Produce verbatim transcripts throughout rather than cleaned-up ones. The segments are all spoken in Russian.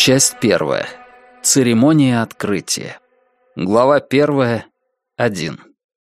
Часть первая. Церемония открытия. Глава первая. Один.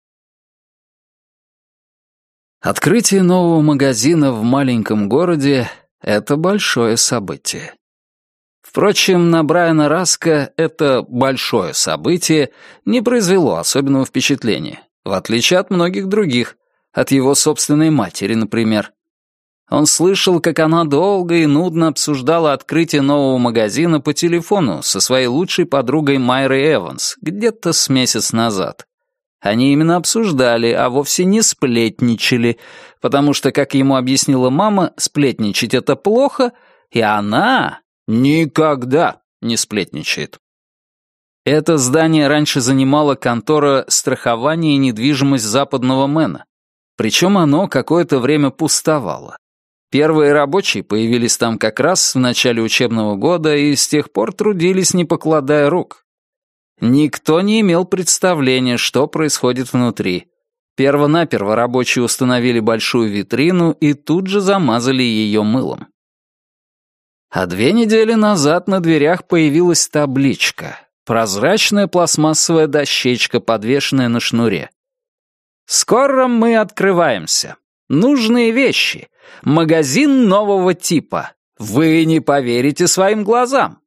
Открытие нового магазина в маленьком городе — это большое событие. Впрочем, на Брайана Раска это большое событие не произвело особенного впечатления, в отличие от многих других, от его собственной матери, например. Он слышал, как она долго и нудно обсуждала открытие нового магазина по телефону со своей лучшей подругой Майрой Эванс где-то с месяц назад. Они именно обсуждали, а вовсе не сплетничали, потому что, как ему объяснила мама, сплетничать — это плохо, и она никогда не сплетничает. Это здание раньше занимала контора страхования и недвижимость западного Мэна, причем оно какое-то время пустовало. Первые рабочие появились там как раз в начале учебного года и с тех пор трудились, не покладая рук. Никто не имел представления, что происходит внутри. Первонаперво рабочие установили большую витрину и тут же замазали ее мылом. А две недели назад на дверях появилась табличка. Прозрачная пластмассовая дощечка, подвешенная на шнуре. «Скоро мы открываемся. Нужные вещи. Магазин нового типа. Вы не поверите своим глазам».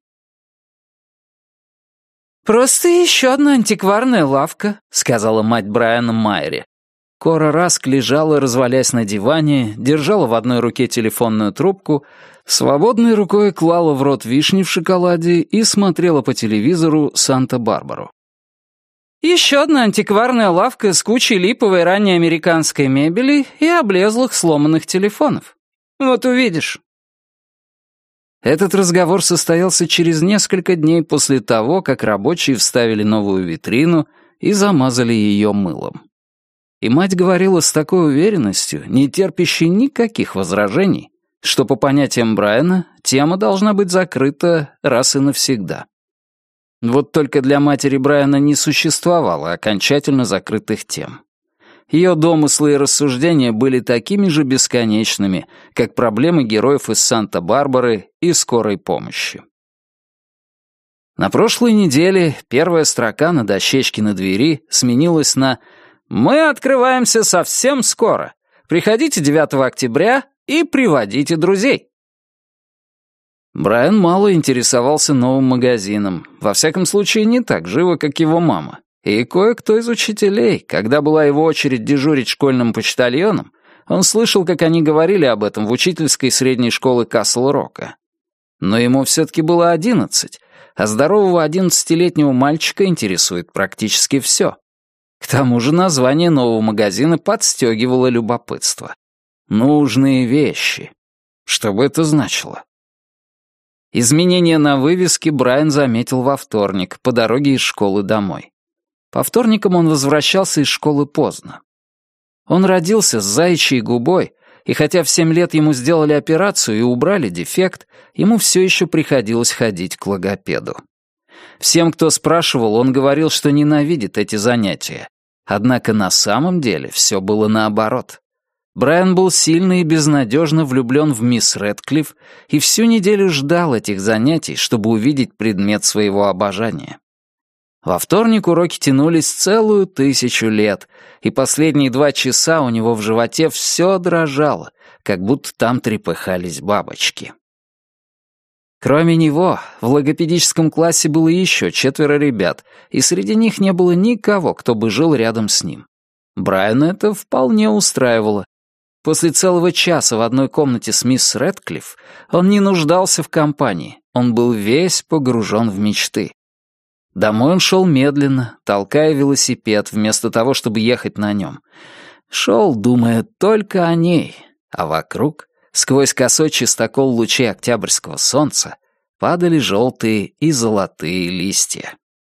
«Просто еще одна антикварная лавка», — сказала мать Брайана Майре. Кора Раск лежала, развалясь на диване, держала в одной руке телефонную трубку, свободной рукой клала в рот вишни в шоколаде и смотрела по телевизору «Санта-Барбару». «Еще одна антикварная лавка с кучей липовой ранней американской мебели и облезлых сломанных телефонов. Вот увидишь». Этот разговор состоялся через несколько дней после того, как рабочие вставили новую витрину и замазали ее мылом. И мать говорила с такой уверенностью, не терпящей никаких возражений, что, по понятиям Брайана, тема должна быть закрыта раз и навсегда. Вот только для матери Брайана не существовало окончательно закрытых тем. Ее домыслы и рассуждения были такими же бесконечными, как проблемы героев из Санта-Барбары и скорой помощи. На прошлой неделе первая строка на дощечке на двери сменилась на «Мы открываемся совсем скоро. Приходите девятого октября и приводите друзей». Брайан мало интересовался новым магазином, во всяком случае не так живо, как его мама. И кое-кто из учителей, когда была его очередь дежурить школьным почтальоном, он слышал, как они говорили об этом в учительской средней школы Касл-Рока. Но ему все-таки было одиннадцать, а здорового одиннадцатилетнего мальчика интересует практически все. К тому же название нового магазина подстегивало любопытство. «Нужные вещи». Что бы это значило? Изменения на вывеске Брайан заметил во вторник, по дороге из школы домой. По вторникам он возвращался из школы поздно. Он родился с заячьей губой, и хотя в семь лет ему сделали операцию и убрали дефект, ему все еще приходилось ходить к логопеду. Всем, кто спрашивал, он говорил, что ненавидит эти занятия. Однако на самом деле все было наоборот. Брайан был сильно и безнадежно влюблен в мисс Рэдклифф и всю неделю ждал этих занятий, чтобы увидеть предмет своего обожания. Во вторник уроки тянулись целую тысячу лет, и последние два часа у него в животе все дрожало, как будто там трепыхались бабочки. Кроме него, в логопедическом классе было еще четверо ребят, и среди них не было никого, кто бы жил рядом с ним. Брайана это вполне устраивало. После целого часа в одной комнате с мисс Рэдклифф он не нуждался в компании, он был весь погружен в мечты. Домой он шел медленно, толкая велосипед, вместо того, чтобы ехать на нем. Шел, думая только о ней, а вокруг, сквозь косой чистокол лучей октябрьского солнца, падали желтые и золотые листья.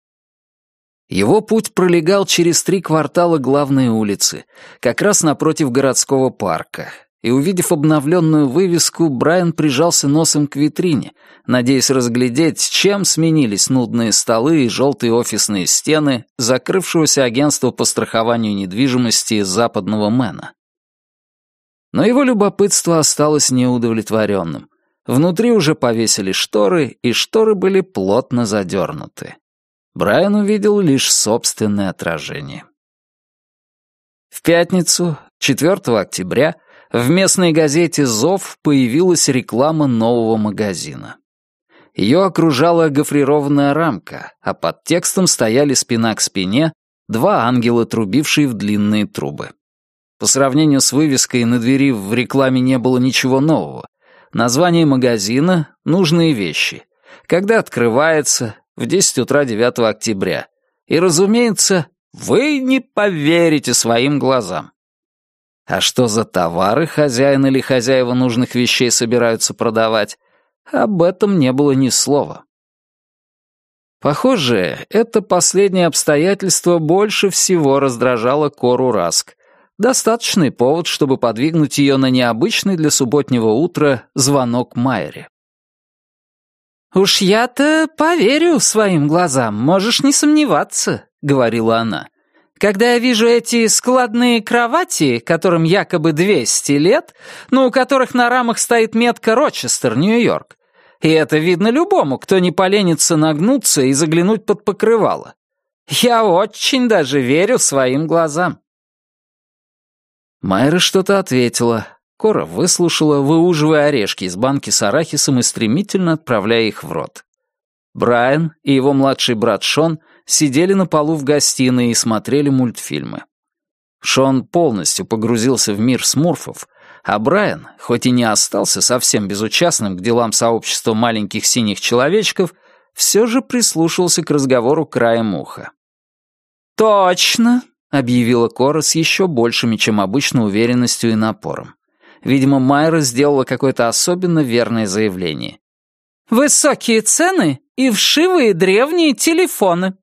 Его путь пролегал через три квартала главной улицы, как раз напротив городского парка, и, увидев обновленную вывеску, Брайан прижался носом к витрине, надеясь разглядеть, чем сменились нудные столы и желтые офисные стены закрывшегося агентства по страхованию недвижимости западного Мэна. Но его любопытство осталось неудовлетворенным. Внутри уже повесили шторы, и шторы были плотно задернуты. Брайан увидел лишь собственное отражение. В пятницу, четвёртого октября, в местной газете «Зов» появилась реклама нового магазина. Ее окружала гофрированная рамка, а под текстом стояли спина к спине два ангела, трубившие в длинные трубы. По сравнению с вывеской на двери в рекламе не было ничего нового. Название магазина — «Нужные вещи». Когда открывается? В десять утра девятого октября. И, разумеется, вы не поверите своим глазам. А что за товары хозяин или хозяева нужных вещей собираются продавать? Об этом не было ни слова. Похоже, это последнее обстоятельство больше всего раздражало Кору Раск. Достаточный повод, чтобы подвигнуть ее на необычный для субботнего утра звонок Майере. «Уж я-то поверю своим глазам, можешь не сомневаться», — говорила она. «Когда я вижу эти складные кровати, которым якобы двести лет, но у которых на рамах стоит метка Рочестер, Нью-Йорк, и это видно любому, кто не поленится нагнуться и заглянуть под покрывало, я очень даже верю своим глазам». Майра что-то ответила. Кора выслушала, выуживая орешки из банки с арахисом и стремительно отправляя их в рот. Брайан и его младший брат Шон сидели на полу в гостиной и смотрели мультфильмы. Шон полностью погрузился в мир смурфов, а Брайан, хоть и не остался совсем безучастным к делам сообщества маленьких синих человечков, все же прислушался к разговору краем уха. «Точно!» — объявила Кора с еще большими, чем обычно, уверенностью и напором. Видимо, Майра сделала какое-то особенно верное заявление. «Высокие цены и вшивые древние телефоны».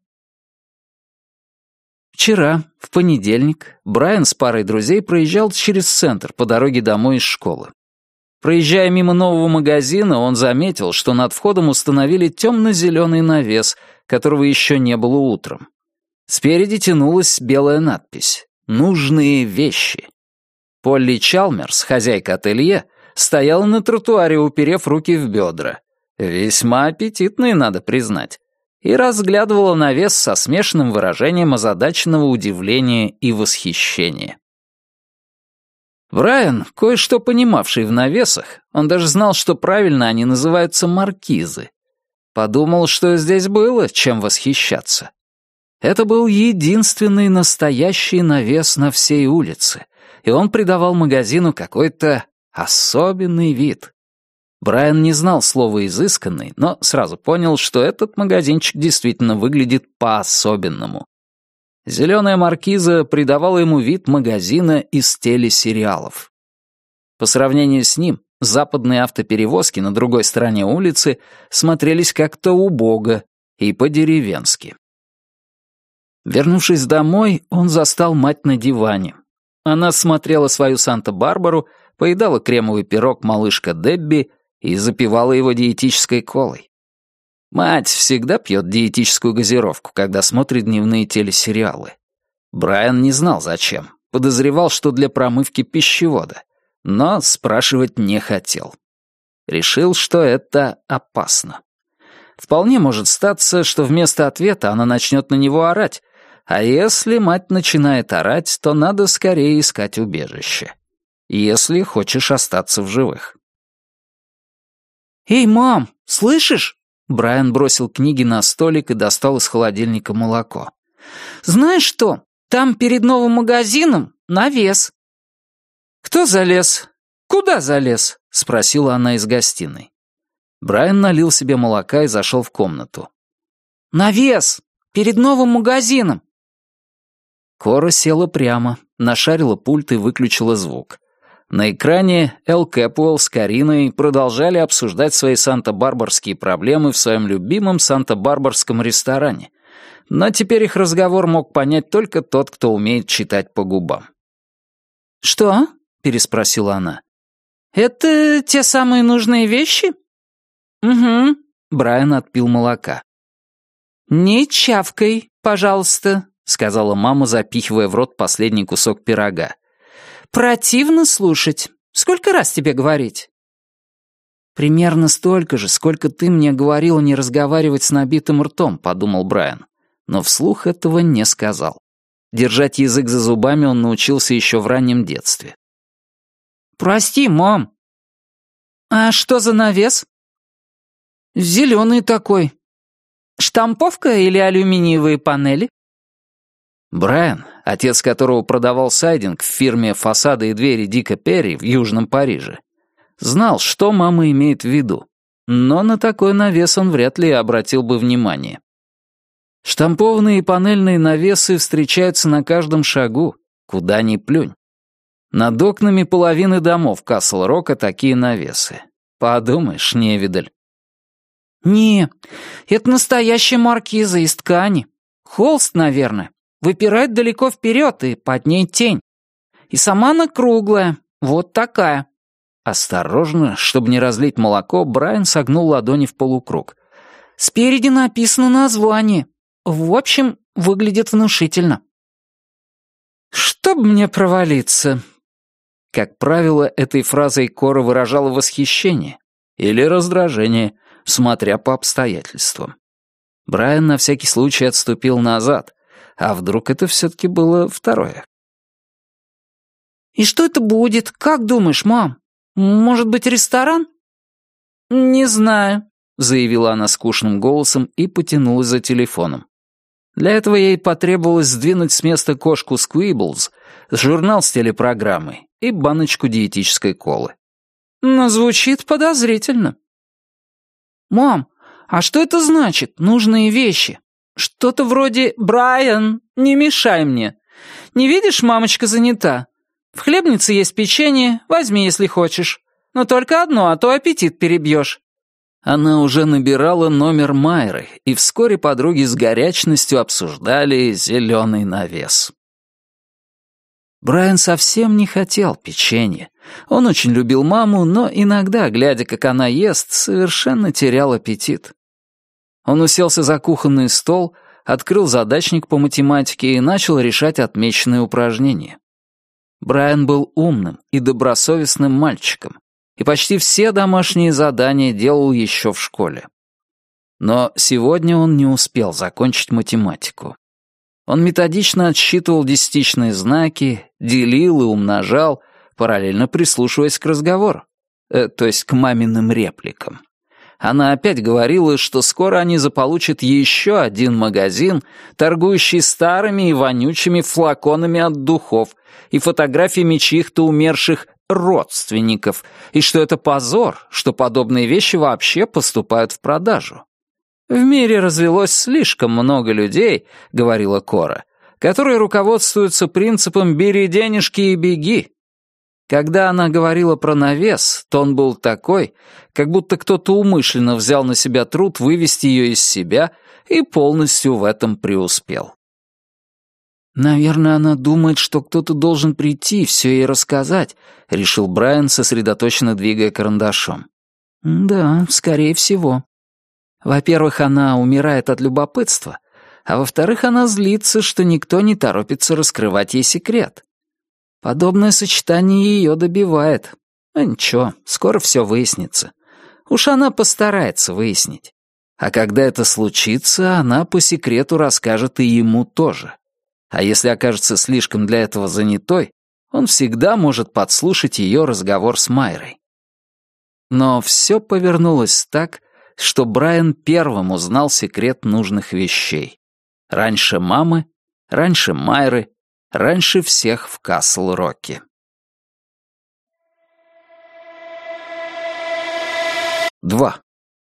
Вчера, в понедельник, Брайан с парой друзей проезжал через центр по дороге домой из школы. Проезжая мимо нового магазина, он заметил, что над входом установили темно-зеленый навес, которого еще не было утром. Спереди тянулась белая надпись «Нужные вещи». Полли Чалмерс, хозяйка ателье, стояла на тротуаре, уперев руки в бедра. Весьма аппетитные, надо признать. И разглядывала навес со смешанным выражением озадаченного удивления и восхищения. Брайан, кое-что понимавший в навесах, он даже знал, что правильно они называются маркизы, подумал, что здесь было чем восхищаться. Это был единственный настоящий навес на всей улице, и он придавал магазину какой-то особенный вид. Брайан не знал слова «изысканный», но сразу понял, что этот магазинчик действительно выглядит по-особенному. Зеленая маркиза придавала ему вид магазина из телесериалов. По сравнению с ним, западные автоперевозки на другой стороне улицы смотрелись как-то убого и по-деревенски. Вернувшись домой, он застал мать на диване. Она смотрела свою Санта-Барбару, поедала кремовый пирог малышка Дебби и запивала его диетической колой. Мать всегда пьет диетическую газировку, когда смотрит дневные телесериалы. Брайан не знал зачем, подозревал, что для промывки пищевода, но спрашивать не хотел. Решил, что это опасно. Вполне может статься, что вместо ответа она начнет на него орать, а если мать начинает орать, то надо скорее искать убежище, если хочешь остаться в живых. «Эй, мам, слышишь?» Брайан бросил книги на столик и достал из холодильника молоко. «Знаешь что? Там перед новым магазином навес». «Кто залез? Куда залез?» — спросила она из гостиной. Брайан налил себе молока и зашел в комнату. «Навес! Перед новым магазином!» Кора села прямо, нашарила пульт и выключила звук. На экране Эл Кэпуэлл с Кариной продолжали обсуждать свои санта-барбарские проблемы в своем любимом санта-барбарском ресторане, но теперь их разговор мог понять только тот, кто умеет читать по губам. «Что?» — переспросила она. «Это те самые нужные вещи?» «Угу», — Брайан отпил молока. «Не чавкай, пожалуйста», — сказала мама, запихивая в рот последний кусок пирога. «Противно слушать. Сколько раз тебе говорить?» «Примерно столько же, сколько ты мне говорила не разговаривать с набитым ртом», — подумал Брайан, но вслух этого не сказал. Держать язык за зубами он научился еще в раннем детстве. «Прости, мам». «А что за навес?» «Зеленый такой». «Штамповка или алюминиевые панели?» Брайан, отец которого продавал сайдинг в фирме «Фасады и двери Дика Перри» в Южном Париже, знал, что мама имеет в виду, но на такой навес он вряд ли обратил бы внимание. Штампованные панельные навесы встречаются на каждом шагу, куда ни плюнь. Над окнами половины домов Касл-Рока такие навесы. Подумаешь, невидаль. «Не, это настоящая маркиза из ткани. Холст, наверное. Выпирает далеко вперед, и под ней тень. И сама она круглая, вот такая». Осторожно, чтобы не разлить молоко, Брайан согнул ладони в полукруг. «Спереди написано название. В общем, выглядит внушительно». «Чтоб мне провалиться». Как правило, этой фразой Кора выражала восхищение или раздражение, смотря по обстоятельствам. Брайан на всякий случай отступил назад, а вдруг это все-таки было второе. «И что это будет? Как думаешь, мам? Может быть, ресторан?» «Не знаю», — заявила она скучным голосом и потянулась за телефоном. Для этого ей потребовалось сдвинуть с места кошку Сквиблз, журнал с телепрограммой и баночку диетической колы. «Но звучит подозрительно». «Мам, а что это значит, нужные вещи? Что-то вроде «Брайан, не мешай мне». Не видишь, мамочка занята? В хлебнице есть печенье, возьми, если хочешь. Но только одно, а то аппетит перебьешь». Она уже набирала номер Майры, и вскоре подруги с горячностью обсуждали зеленый навес. Брайан совсем не хотел печенья. Он очень любил маму, но иногда, глядя, как она ест, совершенно терял аппетит. Он уселся за кухонный стол, открыл задачник по математике и начал решать отмеченные упражнения. Брайан был умным и добросовестным мальчиком, и почти все домашние задания делал еще в школе. Но сегодня он не успел закончить математику. Он методично отсчитывал десятичные знаки, делил и умножал, параллельно прислушиваясь к разговору, э, то есть к маминым репликам. Она опять говорила, что скоро они заполучат еще один магазин, торгующий старыми и вонючими флаконами от духов и фотографиями чьих-то умерших родственников, и что это позор, что подобные вещи вообще поступают в продажу. «В мире развелось слишком много людей», — говорила Кора, «которые руководствуются принципом «бери денежки и беги». Когда она говорила про навес, то он был такой, как будто кто-то умышленно взял на себя труд вывести ее из себя и полностью в этом преуспел. «Наверное, она думает, что кто-то должен прийти и все ей рассказать», — решил Брайан, сосредоточенно двигая карандашом. «Да, скорее всего. Во-первых, она умирает от любопытства, а во-вторых, она злится, что никто не торопится раскрывать ей секрет. Подобное сочетание ее добивает. А ничего, скоро все выяснится. Уж она постарается выяснить. А когда это случится, она по секрету расскажет и ему тоже. А если окажется слишком для этого занятой, он всегда может подслушать ее разговор с Майрой». Но все повернулось так, что Брайан первым узнал секрет нужных вещей. Раньше мамы, раньше Майры, раньше всех в Касл-Роке. Два.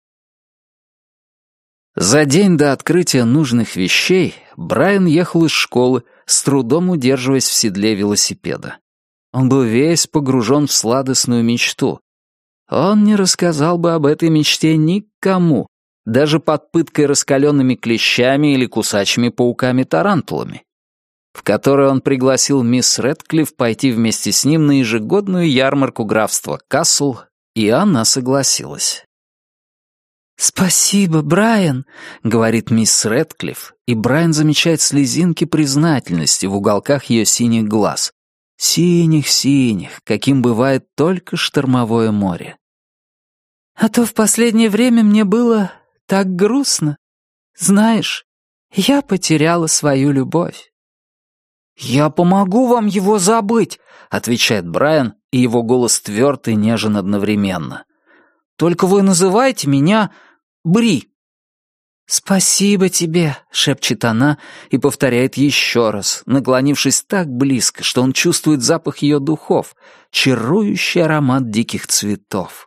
За день до открытия нужных вещей Брайан ехал из школы, с трудом удерживаясь в седле велосипеда. Он был весь погружен в сладостную мечту. Он не рассказал бы об этой мечте никому, даже под пыткой раскаленными клещами или кусачими пауками-тарантулами, в которой он пригласил мисс Рэдклифф пойти вместе с ним на ежегодную ярмарку графства Касл, и она согласилась. «Спасибо, Брайан», — говорит мисс Рэдклифф, и Брайан замечает слезинки признательности в уголках ее синих глаз. Синих-синих, каким бывает только штормовое море. А то в последнее время мне было так грустно. Знаешь, я потеряла свою любовь». «Я помогу вам его забыть», — отвечает Брайан, и его голос тверд и нежен одновременно. «Только вы называйте меня Бри». «Спасибо тебе», — шепчет она и повторяет еще раз, наклонившись так близко, что он чувствует запах ее духов, чарующий аромат диких цветов.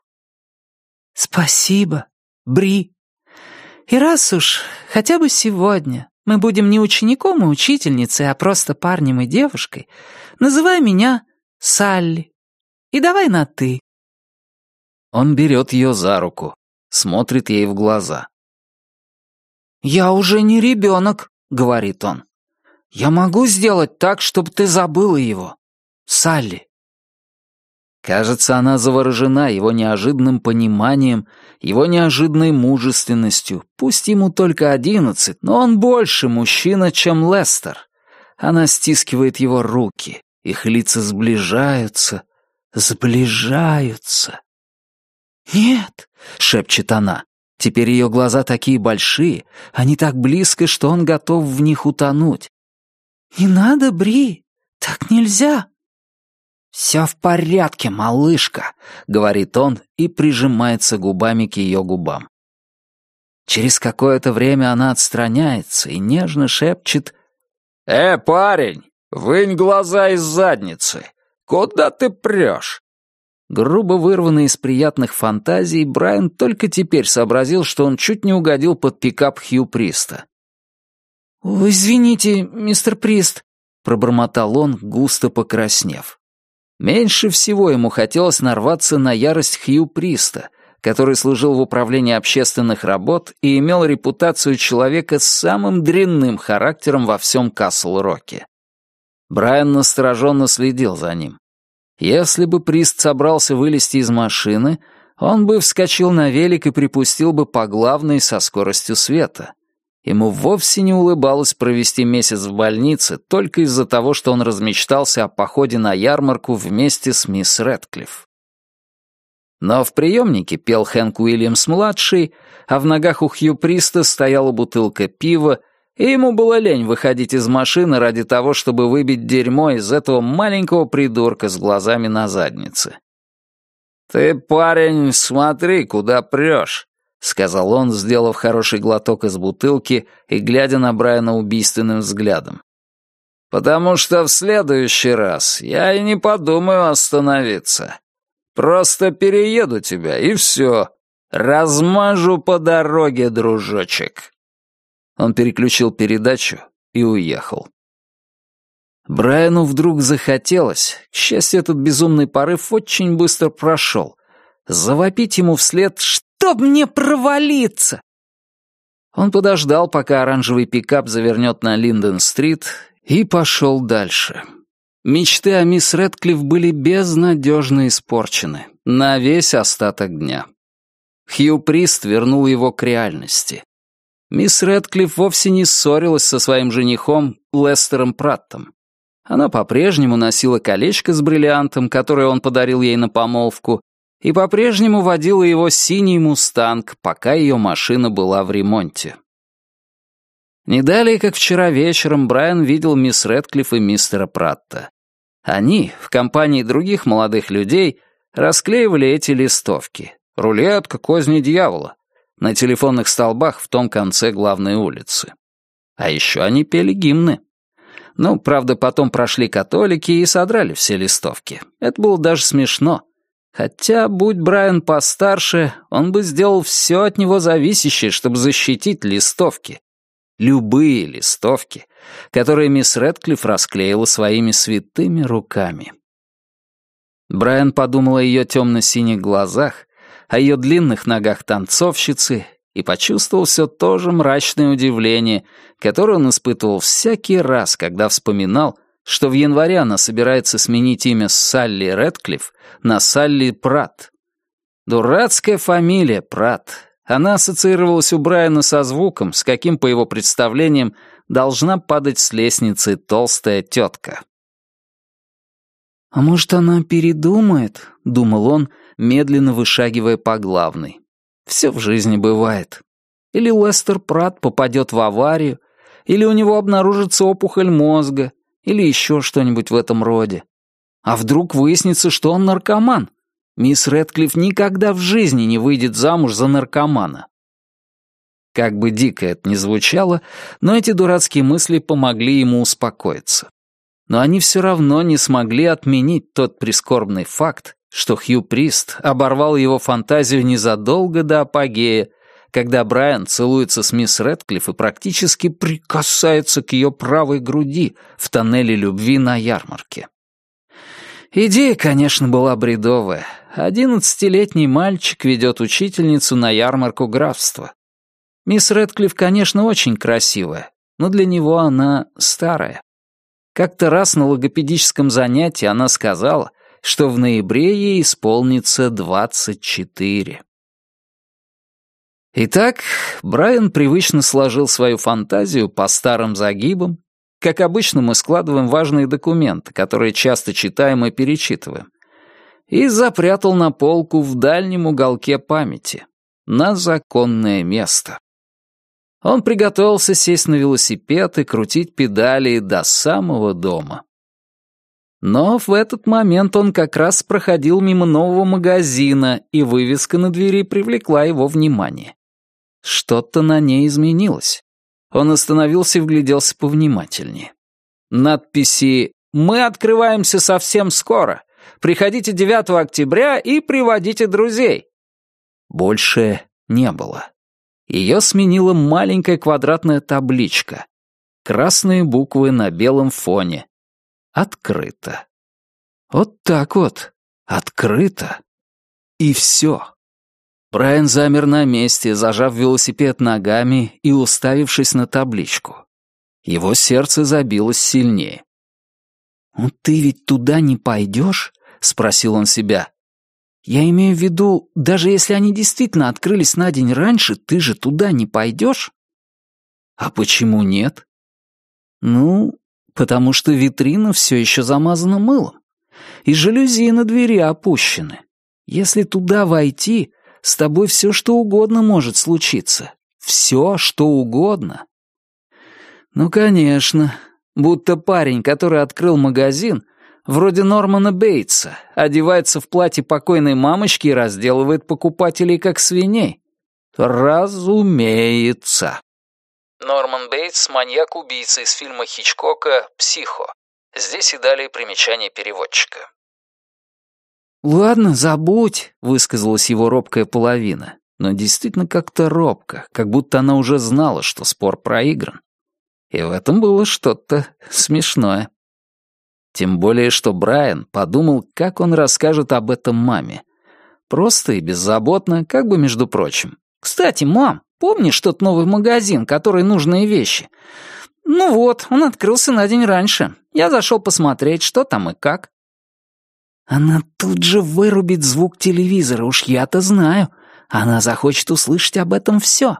«Спасибо, Бри. И раз уж хотя бы сегодня мы будем не учеником и учительницей, а просто парнем и девушкой, называй меня Салли. И давай на «ты». Он берет ее за руку, смотрит ей в глаза. «Я уже не ребенок», — говорит он. «Я могу сделать так, чтобы ты забыла его. Салли». Кажется, она заворожена его неожиданным пониманием, его неожиданной мужественностью. Пусть ему только одиннадцать, но он больше мужчина, чем Лестер. Она стискивает его руки, их лица сближаются, сближаются. «Нет», — шепчет она. Теперь ее глаза такие большие, они так близко, что он готов в них утонуть. «Не надо, Бри, так нельзя». «Все в порядке, малышка», — говорит он и прижимается губами к ее губам. Через какое-то время она отстраняется и нежно шепчет: «Э, парень, вынь глаза из задницы. Куда ты прешь?» Грубо вырванный из приятных фантазий, Брайан только теперь сообразил, что он чуть не угодил под пикап Хью Приста. «Извините, мистер Прист», — пробормотал он, густо покраснев. Меньше всего ему хотелось нарваться на ярость Хью Приста, который служил в управлении общественных работ и имел репутацию человека с самым дрянным характером во всем Касл-Роке. Брайан настороженно следил за ним. Если бы Прист собрался вылезти из машины, он бы вскочил на велик и припустил бы по главной со скоростью света. Ему вовсе не улыбалось провести месяц в больнице только из-за того, что он размечтался о походе на ярмарку вместе с мисс Рэдклифф. Но в приемнике пел Хэнк Уильямс-младший, а в ногах у Хью Приста стояла бутылка пива, и ему было лень выходить из машины ради того, чтобы выбить дерьмо из этого маленького придурка с глазами на заднице. «Ты, парень, смотри, куда прешь», — сказал он, сделав хороший глоток из бутылки и глядя на Брайана убийственным взглядом. «Потому что в следующий раз я и не подумаю остановиться. Просто перееду тебя, и все. Размажу по дороге, дружочек». Он переключил передачу и уехал. Брайану вдруг захотелось, к счастью, этот безумный порыв очень быстро прошел, завопить ему вслед «Чтоб мне провалиться!». Он подождал, пока оранжевый пикап завернет на Линден-стрит, и пошел дальше. Мечты о мисс Рэдклифф были безнадежно испорчены на весь остаток дня. Хью Прист вернул его к реальности. Мисс Рэдклифф вовсе не ссорилась со своим женихом Лестером Праттом. Она по-прежнему носила колечко с бриллиантом, которое он подарил ей на помолвку, и по-прежнему водила его синий «Мустанг», пока ее машина была в ремонте. Не далее, как вчера вечером, Брайан видел мисс Рэдклифф и мистера Пратта. Они, в компании других молодых людей, расклеивали эти листовки. «Рулетка, козни дьявола» на телефонных столбах в том конце главной улицы. А еще они пели гимны. Ну, правда, потом прошли католики и содрали все листовки. Это было даже смешно. Хотя, будь Брайан постарше, он бы сделал все от него зависящее, чтобы защитить листовки. Любые листовки, которые мисс Рэдклифф расклеила своими святыми руками. Брайан подумал о ее темно-синих глазах, о ее длинных ногах танцовщицы и почувствовал все то же мрачное удивление, которое он испытывал всякий раз, когда вспоминал, что в январе она собирается сменить имя с Салли Рэдклифф на Салли Пратт. Дурацкая фамилия Пратт. Она ассоциировалась у Брайана со звуком, с каким, по его представлениям, должна падать с лестницы толстая тетка. «А может, она передумает?» — думал он, медленно вышагивая по главной. Все в жизни бывает. Или Лестер Пратт попадет в аварию, или у него обнаружится опухоль мозга, или еще что-нибудь в этом роде. А вдруг выяснится, что он наркоман? Мисс Рэдклифф никогда в жизни не выйдет замуж за наркомана. Как бы дико это ни звучало, но эти дурацкие мысли помогли ему успокоиться. Но они все равно не смогли отменить тот прискорбный факт, что Хью Прист оборвал его фантазию незадолго до апогея, когда Брайан целуется с мисс Рэдклифф и практически прикасается к ее правой груди в тоннеле любви на ярмарке. Идея, конечно, была бредовая. Одиннадцатилетний мальчик ведет учительницу на ярмарку графства. Мисс Рэдклифф, конечно, очень красивая, но для него она старая. Как-то раз на логопедическом занятии она сказала, что в ноябре ей исполнится двадцать четыре. Итак, Брайан привычно сложил свою фантазию по старым загибам. Как обычно, мы складываем важные документы, которые часто читаем и перечитываем, и запрятал на полку в дальнем уголке памяти, на законное место. Он приготовился сесть на велосипед и крутить педали до самого дома. Но в этот момент он как раз проходил мимо нового магазина, и вывеска на двери привлекла его внимание. Что-то на ней изменилось. Он остановился и вгляделся повнимательнее. Надписи «Мы открываемся совсем скоро. Приходите девятого октября и приводите друзей». Больше не было. Ее сменила маленькая квадратная табличка. Красные буквы на белом фоне. Открыто. Вот так вот. Открыто. И все. Брайан замер на месте, зажав велосипед ногами и уставившись на табличку. Его сердце забилось сильнее. «Ну ты ведь туда не пойдешь?» — спросил он себя. «Я имею в виду, даже если они действительно открылись на день раньше, ты же туда не пойдешь?» «А почему нет?» «Ну, потому что витрина все еще замазана мылом, и жалюзи на двери опущены. Если туда войти, с тобой все что угодно может случиться. Все что угодно». «Ну, конечно, будто парень, который открыл магазин, вроде Нормана Бейтса, одевается в платье покойной мамочки и разделывает покупателей как свиней. Разумеется». Норман Бейтс — маньяк-убийца из фильма Хичкока «Психо». Здесь и далее примечание переводчика. «Ладно, забудь», — высказалась его робкая половина, но действительно как-то робко, как будто она уже знала, что спор проигран. И в этом было что-то смешное. Тем более, что Брайан подумал, как он расскажет об этом маме. Просто и беззаботно, как бы между прочим. «Кстати, мам, помнишь тот новый магазин, который нужные вещи? Ну вот, он открылся на день раньше. Я зашел посмотреть, что там и как». Она тут же вырубит звук телевизора, уж я-то знаю. Она захочет услышать об этом все.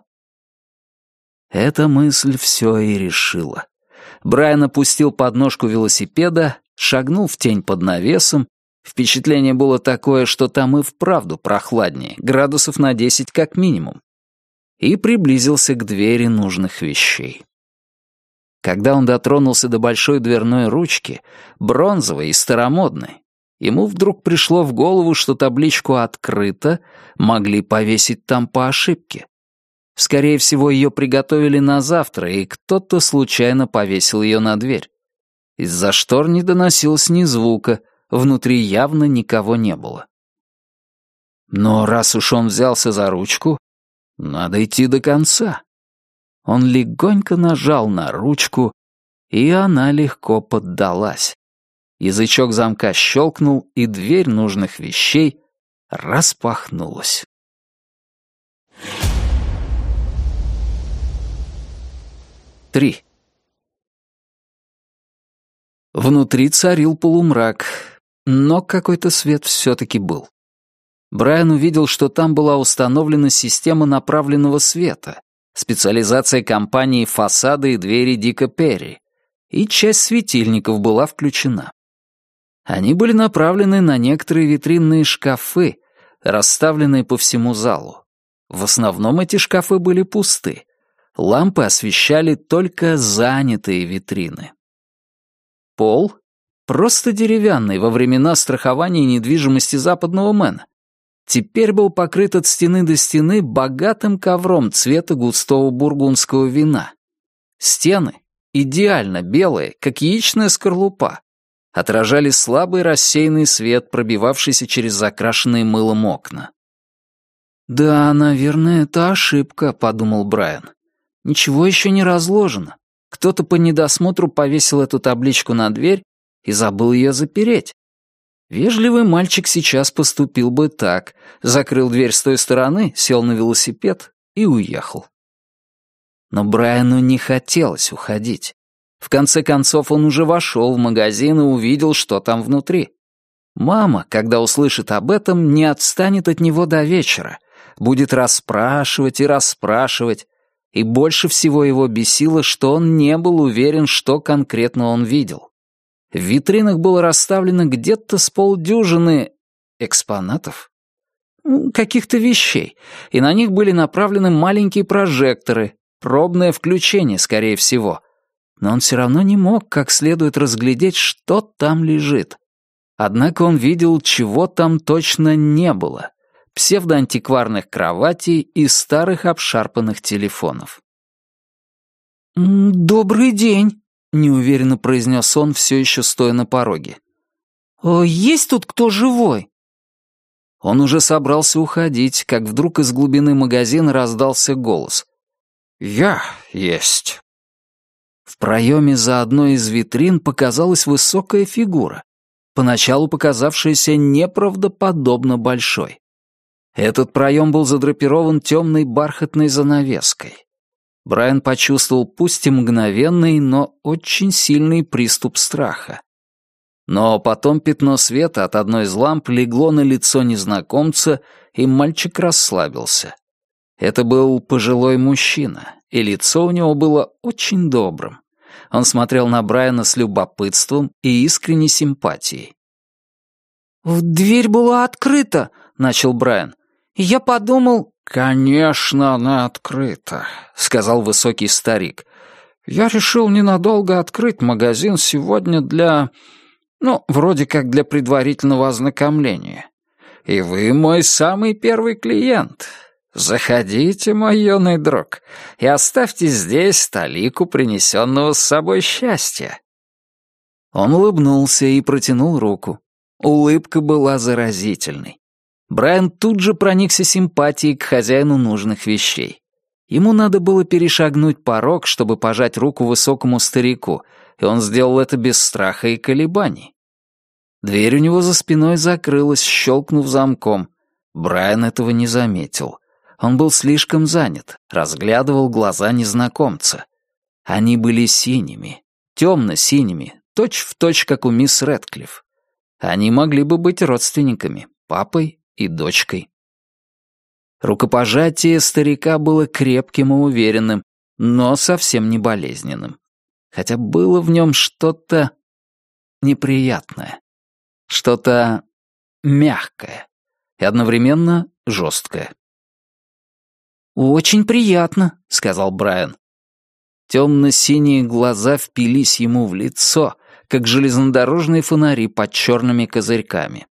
Эта мысль все и решила. Брайан опустил подножку велосипеда, шагнул в тень под навесом. Впечатление было такое, что там и вправду прохладнее, градусов на десять как минимум. И приблизился к двери нужных вещей. Когда он дотронулся до большой дверной ручки, бронзовой и старомодной, ему вдруг пришло в голову, что табличку «Открыто» могли повесить там по ошибке. Скорее всего, ее приготовили на завтра, и кто-то случайно повесил ее на дверь. Из-за штор не доносилось ни звука, внутри явно никого не было. Но раз уж он взялся за ручку, надо идти до конца. Он легонько нажал на ручку, и она легко поддалась. Язычок замка щелкнул, и дверь нужных вещей распахнулась. Три. Внутри царил полумрак, но какой-то свет все-таки был. Брайан увидел, что там была установлена система направленного света, специализация компании «Фасады и двери Дика Перри», и часть светильников была включена. Они были направлены на некоторые витринные шкафы, расставленные по всему залу. В основном эти шкафы были пусты. Лампы освещали только занятые витрины. Пол просто деревянный во времена страхования недвижимости западного Мэна. Теперь был покрыт от стены до стены богатым ковром цвета густого бургундского вина. Стены, идеально белые, как яичная скорлупа, отражали слабый рассеянный свет, пробивавшийся через закрашенные мылом окна. «Да, наверное, это ошибка», — подумал Брайан. «Ничего еще не разложено. Кто-то по недосмотру повесил эту табличку на дверь и забыл ее запереть. Вежливый мальчик сейчас поступил бы так. Закрыл дверь с той стороны, сел на велосипед и уехал». Но Брайану не хотелось уходить. В конце концов, он уже вошел в магазин и увидел, что там внутри. Мама, когда услышит об этом, не отстанет от него до вечера. Будет расспрашивать и расспрашивать. И больше всего его бесило, что он не был уверен, что конкретно он видел. В витринах было расставлено где-то с полдюжины экспонатов, каких-то вещей, и на них были направлены маленькие прожекторы, пробное включение, скорее всего. Но он все равно не мог как следует разглядеть, что там лежит. Однако он видел, чего там точно не было. Псевдоантикварных кроватей и старых обшарпанных телефонов. «Добрый день», — неуверенно произнес он, все еще стоя на пороге. «Есть тут кто живой?» Он уже собрался уходить, как вдруг из глубины магазина раздался голос. «Я есть». В проеме за одной из витрин показалась высокая фигура, поначалу показавшаяся неправдоподобно большой. Этот проем был задрапирован темной бархатной занавеской. Брайан почувствовал пусть и мгновенный, но очень сильный приступ страха. Но потом пятно света от одной из ламп легло на лицо незнакомца, и мальчик расслабился. Это был пожилой мужчина, и лицо у него было очень добрым. Он смотрел на Брайана с любопытством и искренней симпатией. «Дверь была открыта», — начал Брайан. «Я подумал...» «Конечно, она открыта», — сказал высокий старик. «Я решил ненадолго открыть магазин сегодня для... ну, вроде как для предварительного ознакомления. И вы мой самый первый клиент. Заходите, мой юный друг, и оставьте здесь талику принесенного с собой счастья». Он улыбнулся и протянул руку. Улыбка была заразительной. Брайан тут же проникся симпатией к хозяину нужных вещей. Ему надо было перешагнуть порог, чтобы пожать руку высокому старику, и он сделал это без страха и колебаний. Дверь у него за спиной закрылась, щелкнув замком. Брайан этого не заметил. Он был слишком занят, разглядывал глаза незнакомца. Они были синими, темно-синими, точь-в-точь, как у мисс Рэдклифф. Они могли бы быть родственниками, папой и дочкой. Рукопожатие старика было крепким и уверенным, но совсем не болезненным. Хотя было в нем что-то неприятное, что-то мягкое и одновременно жесткое. «Очень приятно», — сказал Брайан. Темно-синие глаза впились ему в лицо, как железнодорожные фонари под черными козырьками.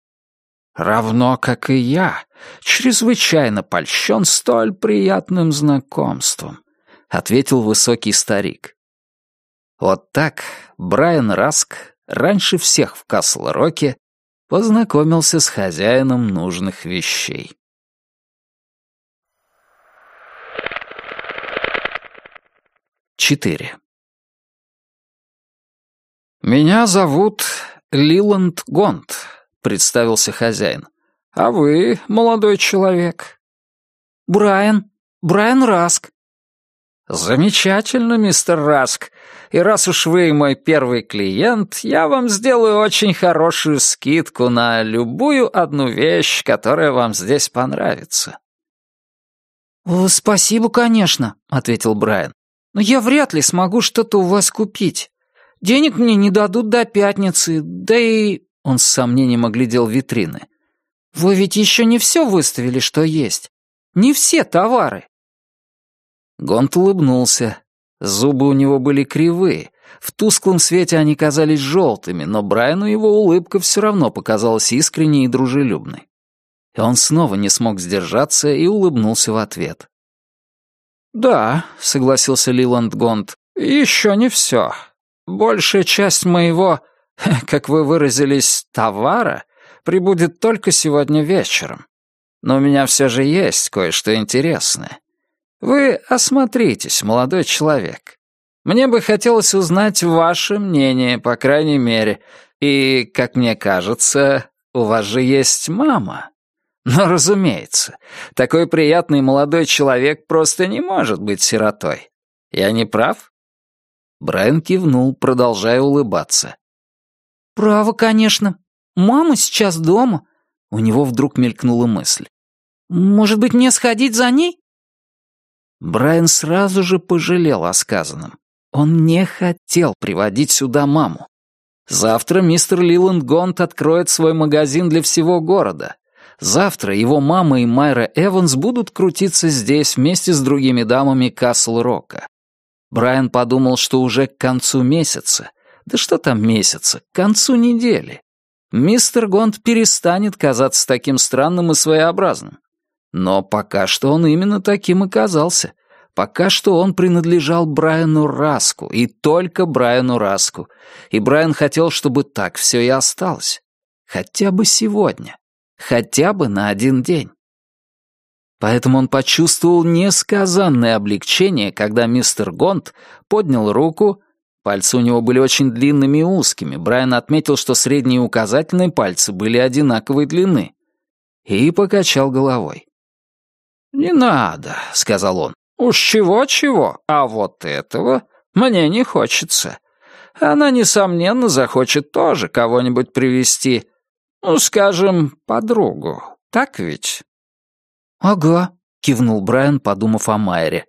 «Равно как и я, чрезвычайно польщен столь приятным знакомством», — ответил высокий старик. Вот так Брайан Раск раньше всех в Касл-Роке познакомился с хозяином нужных вещей. Четыре. «Меня зовут Лиланд Гонт», — представился хозяин. «А вы, молодой человек?» «Брайан. Брайан Раск». «Замечательно, мистер Раск. И раз уж вы мой первый клиент, я вам сделаю очень хорошую скидку на любую одну вещь, которая вам здесь понравится». «О, спасибо, конечно», — ответил Брайан. «Но я вряд ли смогу что-то у вас купить. Денег мне не дадут до пятницы, да и...» Он с сомнением оглядел витрины. «Вы ведь еще не все выставили, что есть. Не все товары». Гонт улыбнулся. Зубы у него были кривые. В тусклом свете они казались желтыми, но Брайану его улыбка все равно показалась искренней и дружелюбной. И он снова не смог сдержаться и улыбнулся в ответ. «Да», — согласился Лиланд Гонт, — «еще не все. Большая часть моего, как вы выразились, товара прибудет только сегодня вечером. Но у меня все же есть кое-что интересное. Вы осмотритесь, молодой человек. Мне бы хотелось узнать ваше мнение, по крайней мере. И, как мне кажется, у вас же есть мама. Но, разумеется, такой приятный молодой человек просто не может быть сиротой. Я не прав?» Брайан кивнул, продолжая улыбаться. «Право, конечно. Мама сейчас дома». У него вдруг мелькнула мысль. «Может быть, мне сходить за ней?» Брайан сразу же пожалел о сказанном. Он не хотел приводить сюда маму. Завтра мистер Лиланд Гонт откроет свой магазин для всего города. Завтра его мама и Майра Эванс будут крутиться здесь вместе с другими дамами Касл-Рока. Брайан подумал, что уже к концу месяца, да что там месяца, к концу недели, мистер Гонт перестанет казаться таким странным и своеобразным. Но пока что он именно таким и казался. Пока что он принадлежал Брайану Раску, и только Брайану Раску. И Брайан хотел, чтобы так все и осталось. Хотя бы сегодня. Хотя бы на один день. Поэтому он почувствовал несказанное облегчение, когда мистер Гонт поднял руку. Пальцы у него были очень длинными и узкими. Брайан отметил, что средние и указательные пальцы были одинаковой длины. И покачал головой. «Не надо», — сказал он. «Уж чего-чего, а вот этого мне не хочется. Она, несомненно, захочет тоже кого-нибудь привести. Ну, скажем, подругу. Так ведь?» «Ага», — кивнул Брайан, подумав о Майре.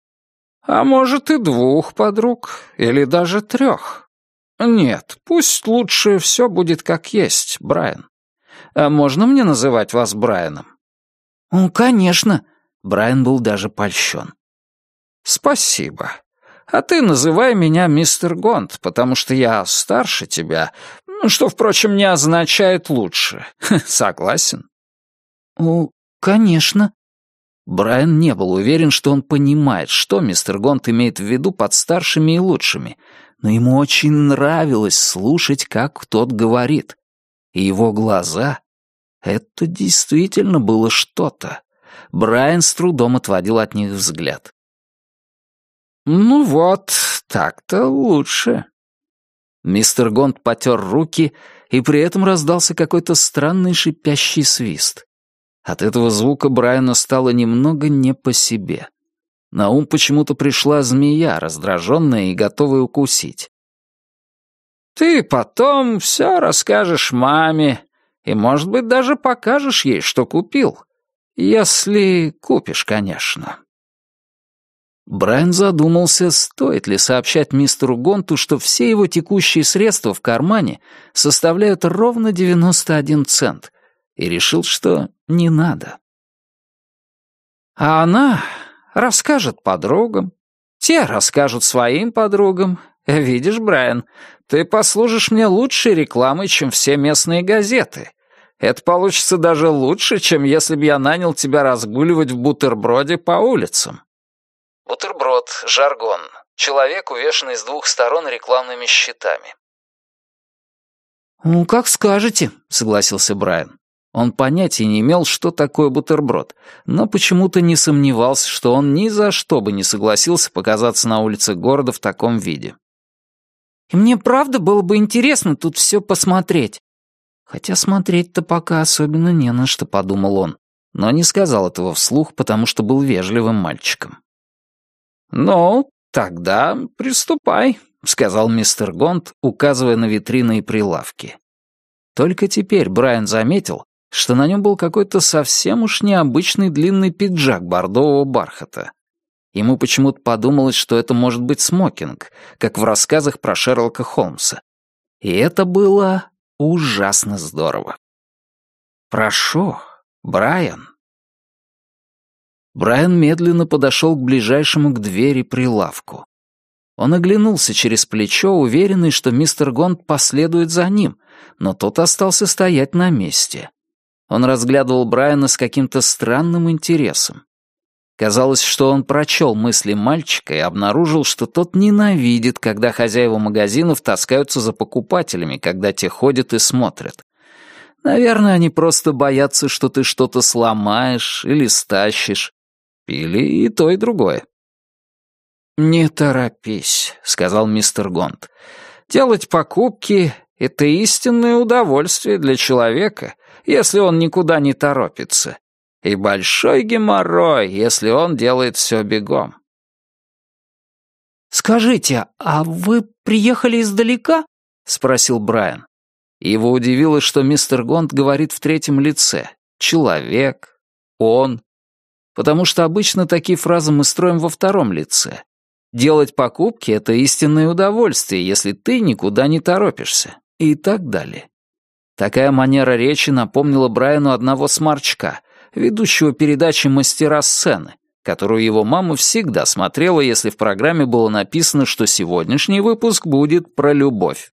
«А может, и двух подруг, или даже трех. Нет, пусть лучше все будет как есть, Брайан. А можно мне называть вас Брайаном?» «Ну, конечно». Брайан был даже польщен. «Спасибо. А ты называй меня мистер Гонт, потому что я старше тебя, что, впрочем, не означает лучше. Согласен?» «Ну, конечно». Брайан не был уверен, что он понимает, что мистер Гонт имеет в виду под старшими и лучшими, но ему очень нравилось слушать, как тот говорит. И его глаза — это действительно было что-то. Брайан с трудом отводил от них взгляд. «Ну вот, так-то лучше». Мистер Гонт потер руки, и при этом раздался какой-то странный шипящий свист. От этого звука Брайану стало немного не по себе. На ум почему-то пришла змея, раздраженная и готовая укусить. «Ты потом все расскажешь маме, и, может быть, даже покажешь ей, что купил. Если купишь, конечно». Брайан задумался, стоит ли сообщать мистеру Гонту, что все его текущие средства в кармане составляют ровно девяносто один цент, и решил, что не надо. А она расскажет подругам, те расскажут своим подругам. Видишь, Брайан, ты послужишь мне лучшей рекламой, чем все местные газеты. Это получится даже лучше, чем если бы я нанял тебя разгуливать в бутерброде по улицам. Бутерброд, жаргон. Человек, увешанный с двух сторон рекламными щитами. «Ну, как скажете», — согласился Брайан. Он понятия не имел, что такое бутерброд, но почему-то не сомневался, что он ни за что бы не согласился показаться на улице города в таком виде. «И мне правда было бы интересно тут все посмотреть». Хотя смотреть-то пока особенно не на что, подумал он, но не сказал этого вслух, потому что был вежливым мальчиком. «Ну, тогда приступай», — сказал мистер Гонт, указывая на витрины и прилавки. Только теперь Брайан заметил, что на нем был какой-то совсем уж необычный длинный пиджак бордового бархата. Ему почему-то подумалось, что это может быть смокинг, как в рассказах про Шерлока Холмса. И это было ужасно здорово. «Прошу, Брайан». Брайан медленно подошел к ближайшему к двери прилавку. Он оглянулся через плечо, уверенный, что мистер Гонт последует за ним, но тот остался стоять на месте. Он разглядывал Брайана с каким-то странным интересом. Казалось, что он прочел мысли мальчика и обнаружил, что тот ненавидит, когда хозяева магазинов таскаются за покупателями, когда те ходят и смотрят. Наверное, они просто боятся, что ты что-то сломаешь или стащишь. Или и то, и другое. «Не торопись», — сказал мистер Гонт. «Делать покупки — это истинное удовольствие для человека, если он никуда не торопится. И большой геморрой, если он делает все бегом». «Скажите, а вы приехали издалека?» — спросил Брайан. Его удивило, что мистер Гонт говорит в третьем лице. «Человек», «он». Потому что обычно такие фразы мы строим во втором лице. Делать покупки — это истинное удовольствие, если ты никуда не торопишься. И так далее. Такая манера речи напомнила Брайану одного сморчка, ведущего передачи «Мастера сцены», которую его мама всегда смотрела, если в программе было написано, что сегодняшний выпуск будет про любовь.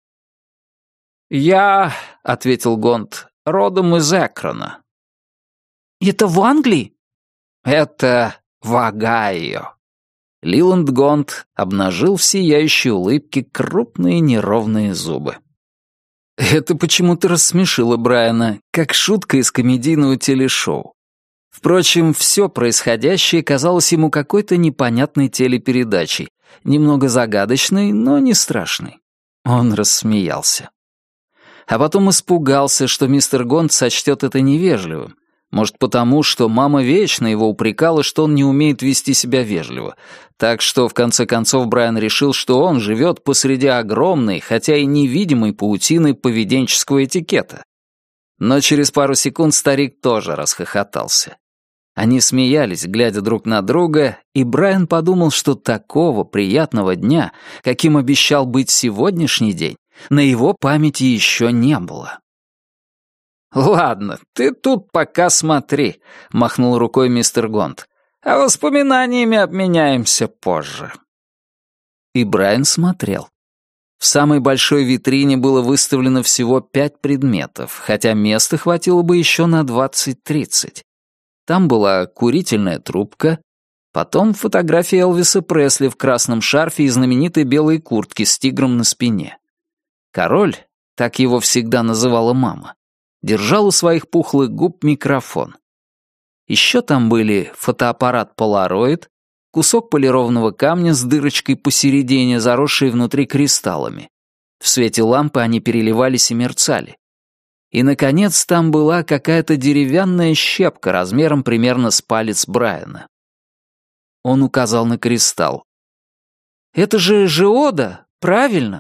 «Я», — ответил Гонт, — «родом из Экрона». «Это в Англии?» «Это в Огайо». Лиланд Гонт обнажил в сияющей улыбке крупные неровные зубы. Это почему-то рассмешило Брайана, как шутка из комедийного телешоу. Впрочем, все происходящее казалось ему какой-то непонятной телепередачей, немного загадочной, но не страшной. Он рассмеялся. А потом испугался, что мистер Гонт сочтет это невежливым. Может, потому, что мама вечно его упрекала, что он не умеет вести себя вежливо. Так что, в конце концов, Брайан решил, что он живет посреди огромной, хотя и невидимой паутины поведенческого этикета. Но через пару секунд старик тоже расхохотался. Они смеялись, глядя друг на друга, и Брайан подумал, что такого приятного дня, каким обещал быть сегодняшний день, на его памяти еще не было. «Ладно, ты тут пока смотри», — махнул рукой мистер Гонт. «А воспоминаниями обменяемся позже». И Брайан смотрел. В самой большой витрине было выставлено всего пять предметов, хотя места хватило бы еще на двадцать-тридцать. Там была курительная трубка, потом фотография Элвиса Пресли в красном шарфе и знаменитой белой куртке с тигром на спине. Король, так его всегда называла мама, держал у своих пухлых губ микрофон. Еще там были фотоаппарат Polaroid, кусок полированного камня с дырочкой посередине, заросший внутри кристаллами. В свете лампы они переливались и мерцали. И, наконец, там была какая-то деревянная щепка размером примерно с палец Брайана. Он указал на кристалл. «Это же жиода, правильно?»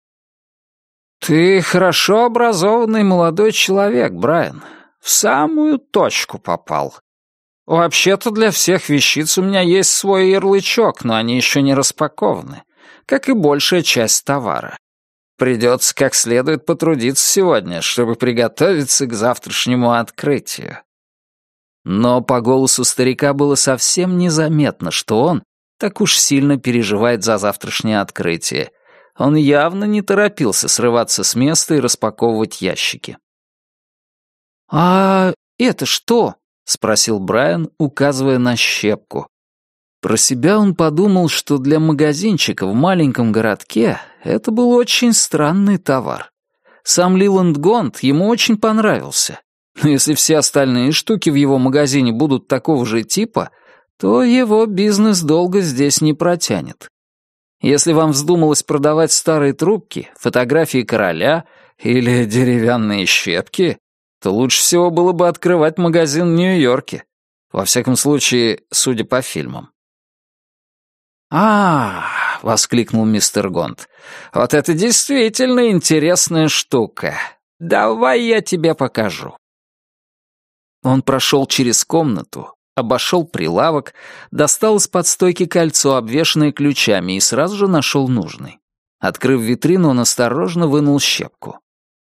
«Ты хорошо образованный молодой человек, Брайан. В самую точку попал. Вообще-то для всех вещиц у меня есть свой ярлычок, но они еще не распакованы, как и большая часть товара. Придется как следует потрудиться сегодня, чтобы приготовиться к завтрашнему открытию». Но по голосу старика было совсем незаметно, что он так уж сильно переживает за завтрашнее открытие. Он явно не торопился срываться с места и распаковывать ящики. «А это что?» — спросил Брайан, указывая на щепку. Про себя он подумал, что для магазинчика в маленьком городке это был очень странный товар. Сам Лиланд Гонт ему очень понравился. Но если все остальные штуки в его магазине будут такого же типа, то его бизнес долго здесь не протянет. Если вам вздумалось продавать старые трубки, фотографии короля или деревянные щепки, то лучше всего было бы открывать магазин в Нью-Йорке. Во всяком случае, судя по фильмам. «А, — воскликнул мистер Гонт, — вот это действительно интересная штука. Давай я тебе покажу». Он прошел через комнату, обошел прилавок, достал из-под стойки кольцо, обвешанное ключами, и сразу же нашел нужный. Открыв витрину, он осторожно вынул щепку.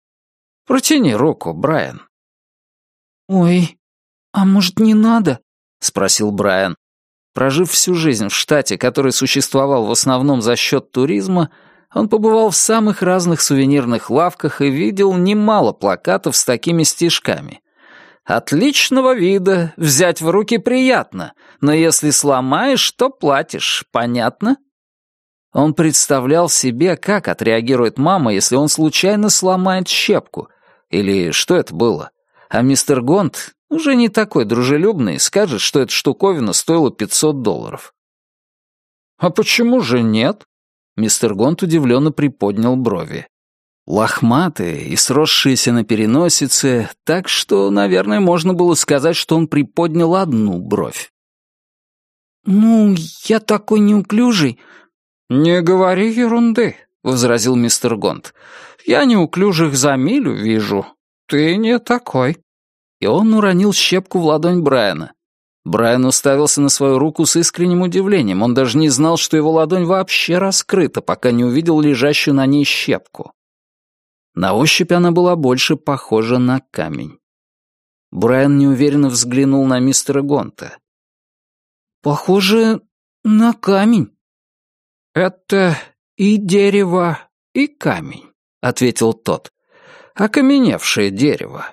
«Протяни руку, Брайан». «Ой, а может, не надо?» — спросил Брайан. Прожив всю жизнь в штате, который существовал в основном за счет туризма, он побывал в самых разных сувенирных лавках и видел немало плакатов с такими стишками. «Отличного вида, взять в руки приятно, но если сломаешь, то платишь, понятно?» Он представлял себе, как отреагирует мама, если он случайно сломает щепку. Или что это было? А мистер Гонт, уже не такой дружелюбный, скажет, что эта штуковина стоила пятьсот долларов. «А почему же нет?» Мистер Гонт удивленно приподнял брови. Лохматые и сросшиеся на переносице, так что, наверное, можно было сказать, что он приподнял одну бровь. «Ну, я такой неуклюжий». «Не говори ерунды», — возразил мистер Гонт. «Я неуклюжих за милю вижу. Ты не такой». И он уронил щепку в ладонь Брайана. Брайан уставился на свою руку с искренним удивлением. Он даже не знал, что его ладонь вообще раскрыта, пока не увидел лежащую на ней щепку. На ощупь она была больше похожа на камень. Брайан неуверенно взглянул на мистера Гонта. «Похоже на камень». «Это и дерево, и камень», — ответил тот. «Окаменевшее дерево».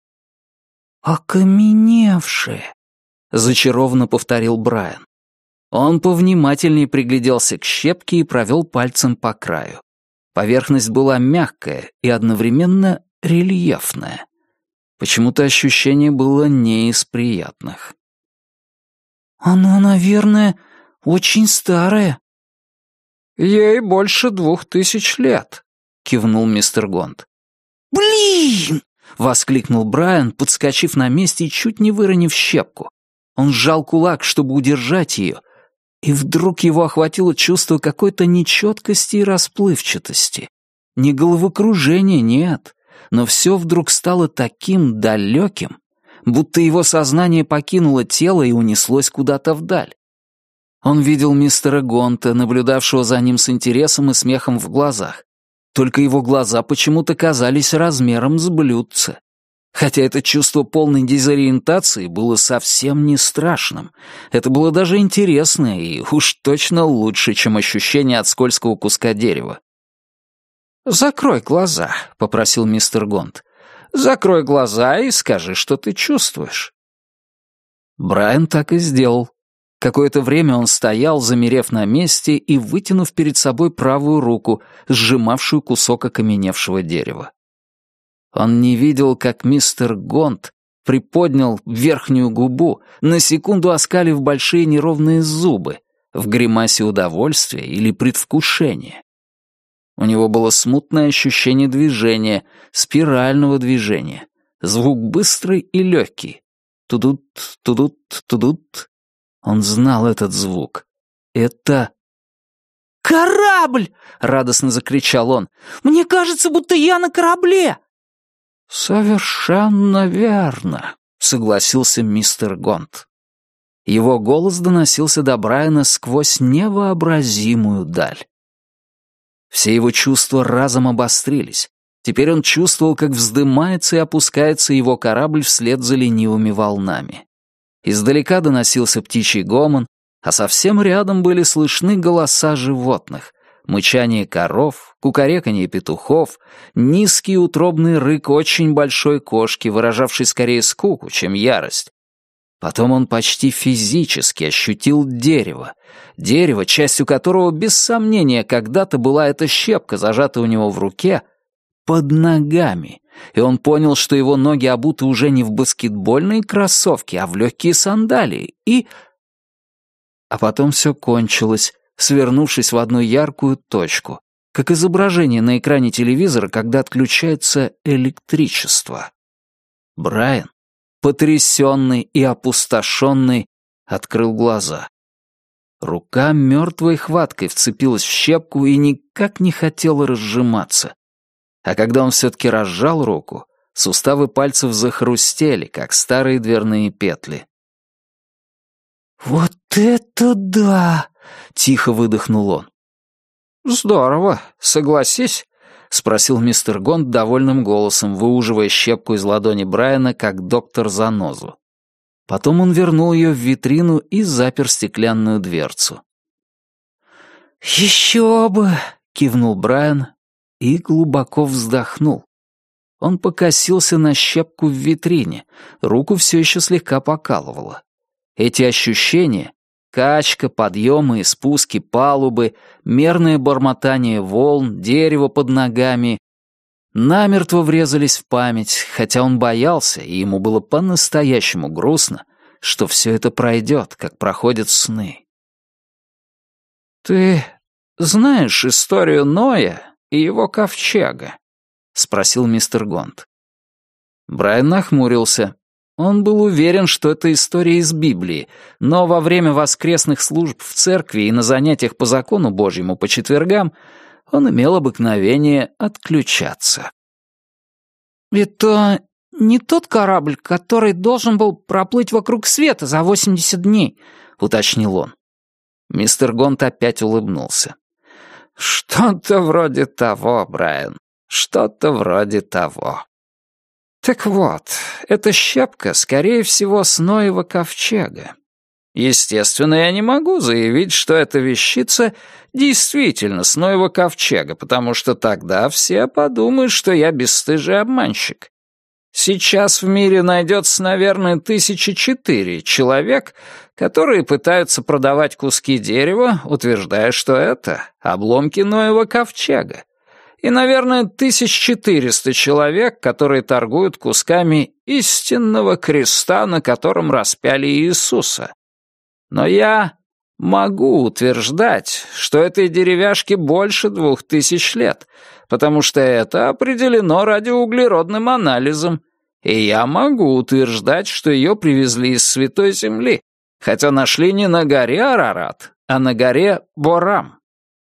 «Окаменевшее», — зачарованно повторил Брайан. Он повнимательнее пригляделся к щепке и провел пальцем по краю. Поверхность была мягкая и одновременно рельефная. Почему-то ощущение было не из приятных. «Оно, наверное, очень старое». «Ей больше двух тысяч лет», — кивнул мистер Гонт. «Блин!» — воскликнул Брайан, подскочив на месте и чуть не выронив щепку. Он сжал кулак, чтобы удержать ее, и вдруг его охватило чувство какой-то нечеткости и расплывчатости. Не головокружения, нет, но все вдруг стало таким далеким, будто его сознание покинуло тело и унеслось куда-то вдаль. Он видел мистера Гонта, наблюдавшего за ним с интересом и смехом в глазах. Только его глаза почему-то казались размером с блюдце. Хотя это чувство полной дезориентации было совсем не страшным. Это было даже интересно и уж точно лучше, чем ощущение от скользкого куска дерева. «Закрой глаза», — попросил мистер Гонт. «Закрой глаза и скажи, что ты чувствуешь». Брайан так и сделал. Какое-то время он стоял, замерев на месте и вытянув перед собой правую руку, сжимавшую кусок окаменевшего дерева. Он не видел, как мистер Гонт приподнял верхнюю губу, на секунду оскалив большие неровные зубы, в гримасе удовольствия или предвкушения. У него было смутное ощущение движения, спирального движения, звук быстрый и легкий. Тудут, тудут, тудут. Он знал этот звук. Это... «Корабль!» — радостно закричал он. «Мне кажется, будто я на корабле!» «Совершенно верно», — согласился мистер Гонт. Его голос доносился до Брайана сквозь невообразимую даль. Все его чувства разом обострились. Теперь он чувствовал, как вздымается и опускается его корабль вслед за ленивыми волнами. Издалека доносился птичий гомон, а совсем рядом были слышны голоса животных, мычание коров, кукареканье петухов, низкий утробный рык очень большой кошки, выражавший скорее скуку, чем ярость. Потом он почти физически ощутил дерево, дерево, частью которого, без сомнения, когда-то была эта щепка, зажатая у него в руке, под ногами, и он понял, что его ноги обуты уже не в баскетбольные кроссовки, а в легкие сандалии, и... А потом все кончилось, свернувшись в одну яркую точку, как изображение на экране телевизора, когда отключается электричество. Брайан, потрясенный и опустошенный, открыл глаза. Рука мертвой хваткой вцепилась в щепку и никак не хотела разжиматься. А когда он все-таки разжал руку, суставы пальцев захрустели, как старые дверные петли. «Вот это да!» — тихо выдохнул он. «Здорово, согласись?» — спросил мистер Гонт довольным голосом, выуживая щепку из ладони Брайана, как доктор занозу. Потом он вернул ее в витрину и запер стеклянную дверцу. «Еще бы!» — кивнул Брайан и глубоко вздохнул. Он покосился на щепку в витрине, руку все еще слегка покалывало. Эти ощущения — качка, подъемы и спуски палубы, мерное бормотание волн, дерево под ногами — намертво врезались в память, хотя он боялся, и ему было по-настоящему грустно, что все это пройдет, как проходят сны. «Ты знаешь историю Ноя и его ковчега?» — спросил мистер Гонт. Брайан нахмурился. Он был уверен, что это история из Библии, но во время воскресных служб в церкви и на занятиях по закону Божьему по четвергам он имел обыкновение отключаться. «Это не тот корабль, который должен был проплыть вокруг света за восемьдесят дней», — уточнил он. Мистер Гонт опять улыбнулся. «Что-то вроде того, Брайан, что-то вроде того. Так вот, эта щепка, скорее всего, с Ноева ковчега. Естественно, я не могу заявить, что эта вещица действительно с Ноева ковчега, потому что тогда все подумают, что я бесстыжий обманщик. Сейчас в мире найдется, наверное, тысячи четыре человек, которые пытаются продавать куски дерева, утверждая, что это обломки Ноева ковчега. И, наверное, тысяч четыреста человек, которые торгуют кусками истинного креста, на котором распяли Иисуса. Но я могу утверждать, что этой деревяшке больше двух тысяч лет, потому что это определено радиоуглеродным анализом, и я могу утверждать, что ее привезли из Святой Земли, хотя нашли не на горе Арарат, а на горе Борам.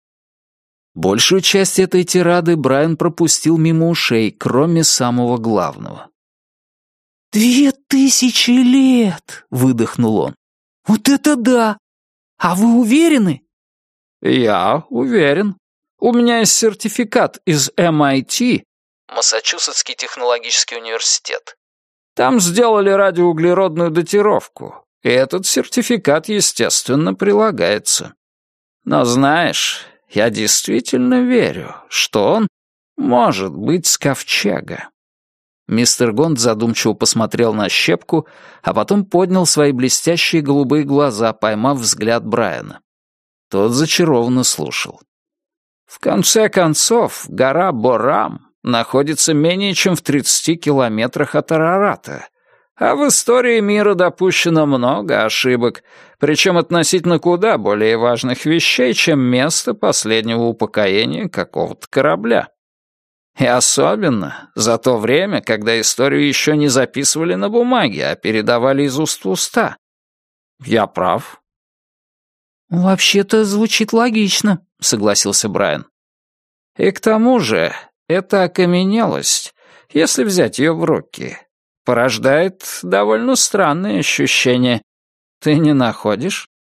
Большую часть этой тирады Брайан пропустил мимо ушей, кроме самого главного. «Две тысячи лет!» — выдохнул он. «Вот это да! А вы уверены?» «Я уверен. У меня есть сертификат из эм ай ти, Массачусетский технологический университет. Там сделали радиоуглеродную датировку, и этот сертификат, естественно, прилагается. Но знаешь, я действительно верю, что он может быть с ковчега». Мистер Гонт задумчиво посмотрел на щепку, а потом поднял свои блестящие голубые глаза, поймав взгляд Брайана. Тот зачарованно слушал. «В конце концов, гора Борам находится менее чем в тридцати километрах от Арарата, а в истории мира допущено много ошибок, причем относительно куда более важных вещей, чем место последнего упокоения какого-то корабля. И особенно за то время, когда историю еще не записывали на бумаге, а передавали из уст в уста. Я прав?» «Вообще-то звучит логично», — согласился Брайан. «И к тому же эта окаменелость, если взять ее в руки, порождает довольно странные ощущения. Ты не находишь?»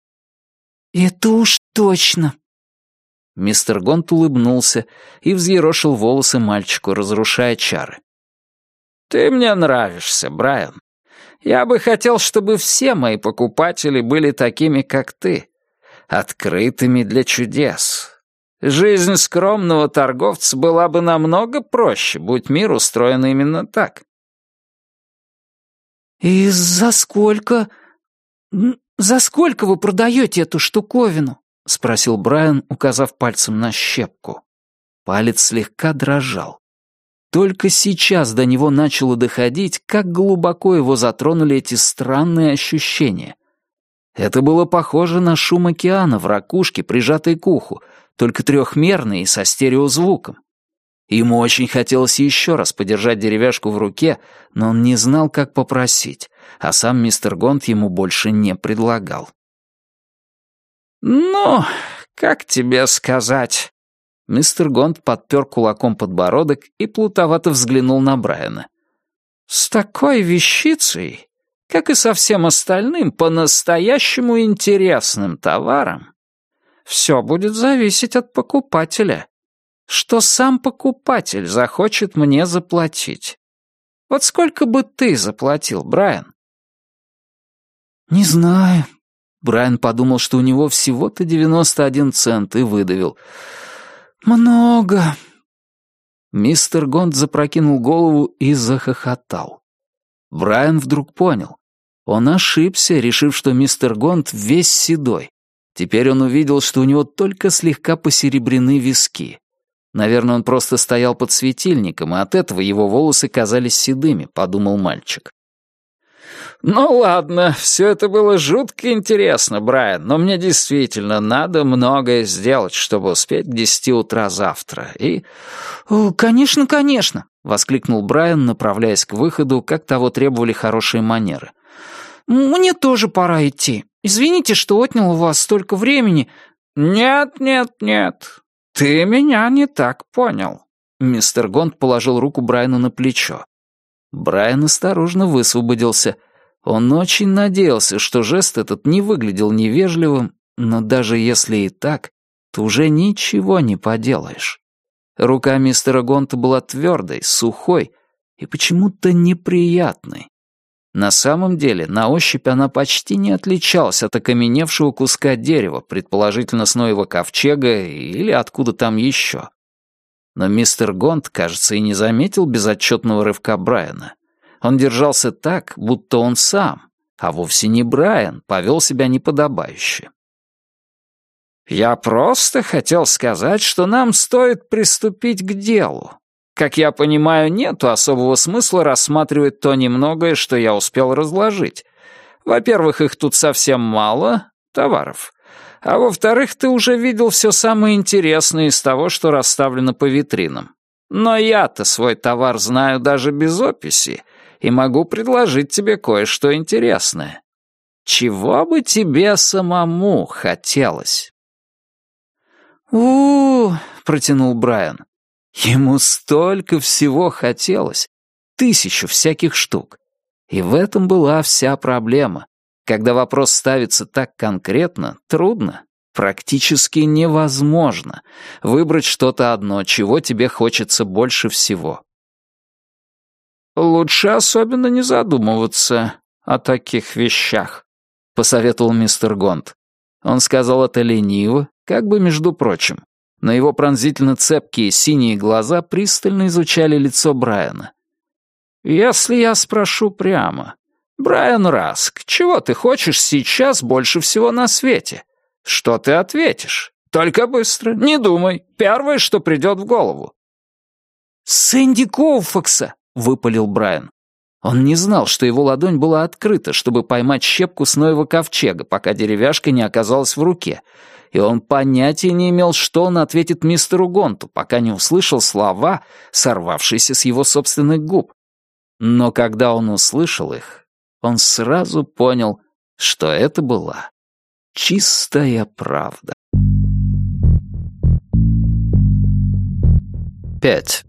«Это уж точно». Мистер Гонт улыбнулся и взъерошил волосы мальчику, разрушая чары. «Ты мне нравишься, Брайан. Я бы хотел, чтобы все мои покупатели были такими, как ты, открытыми для чудес. Жизнь скромного торговца была бы намного проще, будь мир устроен именно так». «И за сколько... за сколько вы продаете эту штуковину?» — спросил Брайан, указав пальцем на щепку. Палец слегка дрожал. Только сейчас до него начало доходить, как глубоко его затронули эти странные ощущения. Это было похоже на шум океана в ракушке, прижатой к уху, только трехмерный и со стереозвуком. Ему очень хотелось еще раз подержать деревяшку в руке, но он не знал, как попросить, а сам мистер Гонт ему больше не предлагал. «Ну, как тебе сказать?» Мистер Гонт подпер кулаком подбородок и плутовато взглянул на Брайана. «С такой вещицей, как и со всем остальным по-настоящему интересным товаром, все будет зависеть от покупателя. Что сам покупатель захочет мне заплатить. Вот сколько бы ты заплатил, Брайан?» «Не знаю». Брайан подумал, что у него всего-то девяносто один цент, и выдавил. «Много». Мистер Гонт запрокинул голову и захохотал. Брайан вдруг понял. Он ошибся, решив, что мистер Гонт весь седой. Теперь он увидел, что у него только слегка посеребрены виски. Наверное, он просто стоял под светильником, и от этого его волосы казались седыми, подумал мальчик. «Ну ладно, все это было жутко интересно, Брайан, но мне действительно надо многое сделать, чтобы успеть к десяти утра завтра, и...» «Конечно, конечно!» — воскликнул Брайан, направляясь к выходу, как того требовали хорошие манеры. «Мне тоже пора идти. Извините, что отнял у вас столько времени». «Нет, нет, нет, ты меня не так понял». Мистер Гонт положил руку Брайану на плечо. Брайан осторожно высвободился. Он очень надеялся, что жест этот не выглядел невежливым, но даже если и так, то уже ничего не поделаешь. Рука мистера Гонта была твердой, сухой и почему-то неприятной. На самом деле, на ощупь она почти не отличалась от окаменевшего куска дерева, предположительно с Ноева ковчега или откуда там еще. Но мистер Гонт, кажется, и не заметил безотчетного рывка Брайана. Он держался так, будто он сам, а вовсе не Брайан, повел себя неподобающе. «Я просто хотел сказать, что нам стоит приступить к делу. Как я понимаю, нету особого смысла рассматривать то немногое, что я успел разложить. Во-первых, их тут совсем мало, товаров. А во-вторых, ты уже видел все самое интересное из того, что расставлено по витринам. Но я-то свой товар знаю даже без описи и могу предложить тебе кое-что интересное. Чего бы тебе самому хотелось?» «У-у-у», протянул Брайан. Ему столько всего хотелось, тысячу всяких штук. И в этом была вся проблема. Когда вопрос ставится так конкретно, трудно, практически невозможно выбрать что-то одно, чего тебе хочется больше всего. «Лучше особенно не задумываться о таких вещах», — посоветовал мистер Гонт. Он сказал это лениво, как бы между прочим, но его пронзительно цепкие синие глаза пристально изучали лицо Брайана. «Если я спрошу прямо, Брайан Раск, чего ты хочешь сейчас больше всего на свете? Что ты ответишь? Только быстро, не думай, первое, что придет в голову». «Сэнди Коуфакса», — выпалил Брайан. Он не знал, что его ладонь была открыта, чтобы поймать щепку с Ноева ковчега, пока деревяшка не оказалась в руке, и он понятия не имел, что он ответит мистеру Гонту, пока не услышал слова, сорвавшиеся с его собственных губ. Но когда он услышал их, он сразу понял, что это была чистая правда. Пять.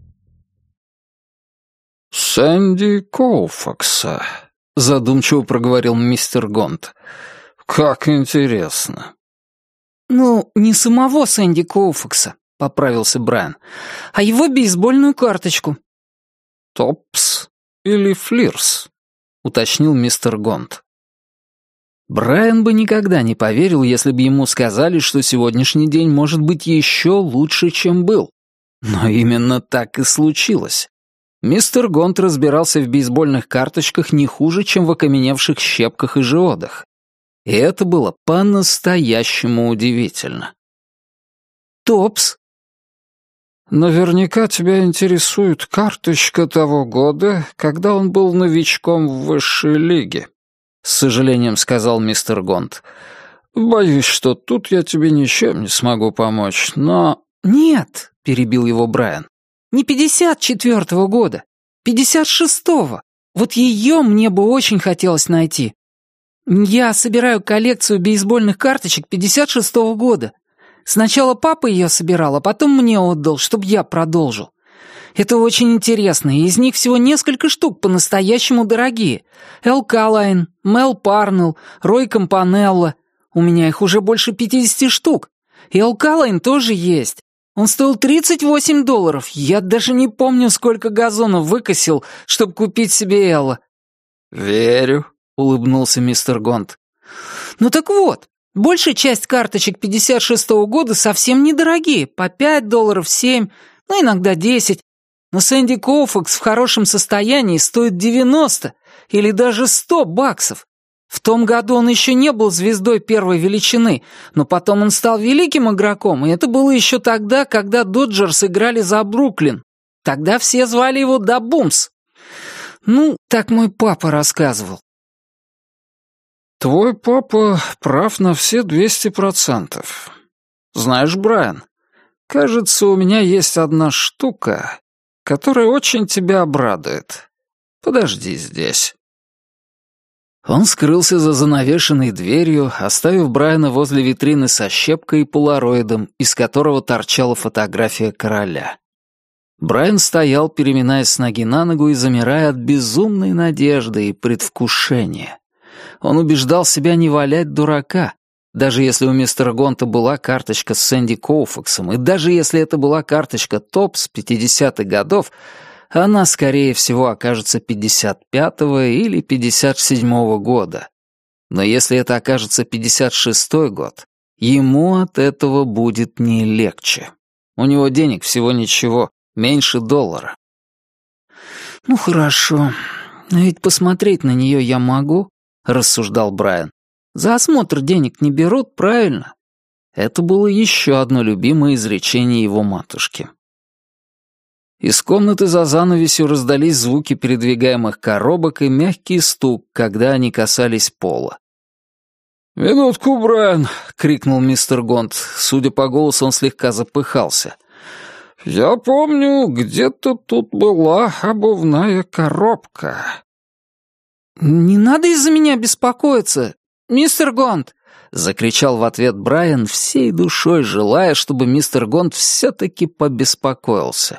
«Сэнди Коуфакса», — задумчиво проговорил мистер Гонт. «Как интересно». «Ну, не самого Сэнди Коуфакса», — поправился Брайан, «а его бейсбольную карточку». «Топс или Флирс?» — уточнил мистер Гонт. Брайан бы никогда не поверил, если бы ему сказали, что сегодняшний день может быть еще лучше, чем был. Но именно так и случилось. Мистер Гонт разбирался в бейсбольных карточках не хуже, чем в окаменевших щепках и жиодах. И это было по-настоящему удивительно. «Топс?» «Наверняка тебя интересует карточка того года, когда он был новичком в высшей лиге», — с сожалением сказал мистер Гонт. «Боюсь, что тут я тебе ничем не смогу помочь, но...» «Нет», — перебил его Брайан. Не пятьдесят четвёртого года, пятьдесят шестого. Вот ее мне бы очень хотелось найти. Я собираю коллекцию бейсбольных карточек пятьдесят шестого года. Сначала папа ее собирал, а потом мне отдал, чтобы я продолжил. Это очень интересно, и из них всего несколько штук по-настоящему дорогие. Эл Калайн, Мел Парнелл, Рой Кампанелло. У меня их уже больше пятидесяти штук. И Эл Калайн тоже есть. Он стоил тридцать восемь долларов. Я даже не помню, сколько газонов выкосил, чтобы купить себе Элла». «Верю», — улыбнулся мистер Гонт. Ну так вот, большая часть карточек пятьдесят шестого года совсем недорогие, по пять долларов, семь, ну иногда десять. Но Сэнди Коуфакс в хорошем состоянии стоит девяносто или даже сто баксов. В том году он еще не был звездой первой величины, но потом он стал великим игроком, и это было еще тогда, когда Доджерс играли за Бруклин. Тогда все звали его Да Бумс. Ну, так мой папа рассказывал. Твой папа прав на все двести процентов. Знаешь, Брайан, кажется, у меня есть одна штука, которая очень тебя обрадует. Подожди здесь». Он скрылся за занавешенной дверью, оставив Брайана возле витрины со щепкой и полароидом, из которого торчала фотография короля. Брайан стоял, переминаясь с ноги на ногу и замирая от безумной надежды и предвкушения. Он убеждал себя не валять дурака, даже если у мистера Гонта была карточка с Сэнди Коуфаксом, и даже если это была карточка топ с пятидесятых годов, она, скорее всего, окажется пятьдесят пятого или пятьдесят седьмого года. Но если это окажется пятьдесят шестой год, ему от этого будет не легче. У него денег всего ничего, меньше доллара. «Ну хорошо, но ведь посмотреть на нее я могу», — рассуждал Брайан. «За осмотр денег не берут, правильно?» Это было еще одно любимое изречение его матушки. Из комнаты за занавесью раздались звуки передвигаемых коробок и мягкий стук, когда они касались пола. «Минутку, Брайан!» — крикнул мистер Гонт. Судя по голосу, он слегка запыхался. «Я помню, где-то тут была обувная коробка». «Не надо из-за меня беспокоиться, мистер Гонт!» — закричал в ответ Брайан, всей душой желая, чтобы мистер Гонт все-таки побеспокоился.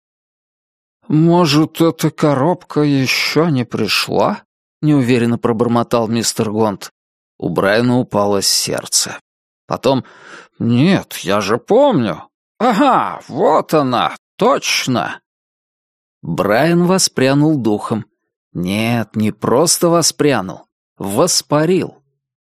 «Может, эта коробка еще не пришла?» — неуверенно пробормотал мистер Гонт. У Брайана упало сердце. Потом «Нет, я же помню. Ага, вот она, точно!» Брайан воспрянул духом. Нет, не просто воспрянул, воспарил.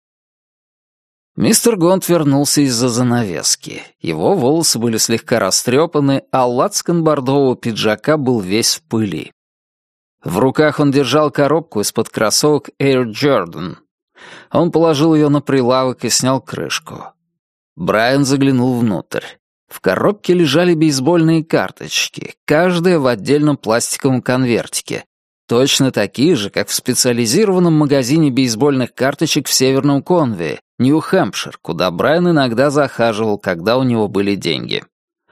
Мистер Гонт вернулся из-за занавески. Его волосы были слегка растрепаны, а лацкан бордового пиджака был весь в пыли. В руках он держал коробку из-под кроссовок Air Jordan. Он положил ее на прилавок и снял крышку. Брайан заглянул внутрь. В коробке лежали бейсбольные карточки, каждая в отдельном пластиковом конвертике. Точно такие же, как в специализированном магазине бейсбольных карточек в Северном Конвее, Нью-Хэмпшир, куда Брайан иногда захаживал, когда у него были деньги.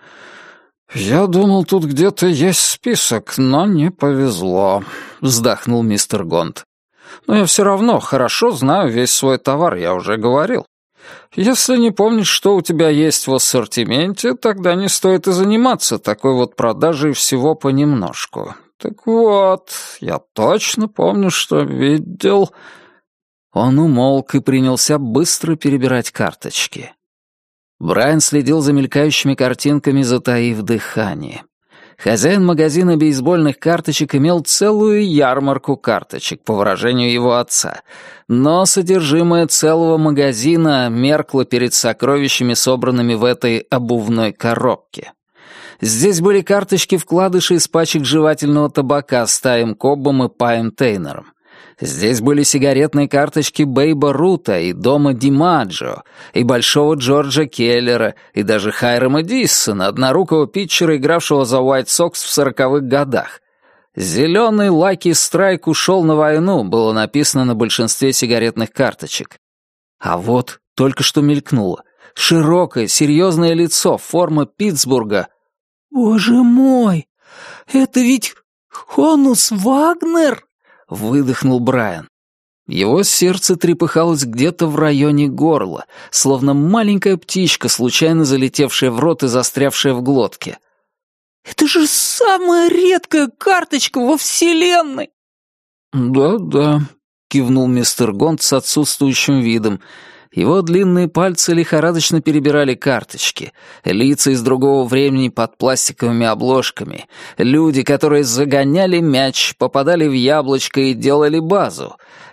«Я думал, тут где-то есть список, но не повезло», — вздохнул мистер Гонт. «Но я все равно хорошо знаю весь свой товар, я уже говорил. Если не помнишь, что у тебя есть в ассортименте, тогда не стоит и заниматься такой вот продажей всего понемножку. Так вот, я точно помню, что видел...» Он умолк и принялся быстро перебирать карточки. Брайан следил за мелькающими картинками, затаив дыхание. Хозяин магазина бейсбольных карточек имел целую ярмарку карточек, по выражению его отца, но содержимое целого магазина меркло перед сокровищами, собранными в этой обувной коробке. Здесь были карточки-вкладыши из пачек жевательного табака с Таем Коббом и Паем Тейнером. Здесь были сигаретные карточки Бейба Рута и Дома Димаджо, и Большого Джорджа Келлера, и даже Хайрама Диссона, однорукого питчера, игравшего за Уайт Сокс в сороковых годах. «Зеленый Лаки Страйк ушел на войну» было написано на большинстве сигаретных карточек. А вот только что мелькнуло. Широкое, серьезное лицо, форма Питтсбурга. «Боже мой! Это ведь Хонус Вагнер!» — выдохнул Брайан. Его сердце трепыхалось где-то в районе горла, словно маленькая птичка, случайно залетевшая в рот и застрявшая в глотке. «Это же самая редкая карточка во Вселенной!» «Да-да», — кивнул мистер Гонт с отсутствующим видом. Его длинные пальцы лихорадочно перебирали карточки. Лица из другого времени под пластиковыми обложками. Люди, которые загоняли мяч, попадали в яблочко и делали базу.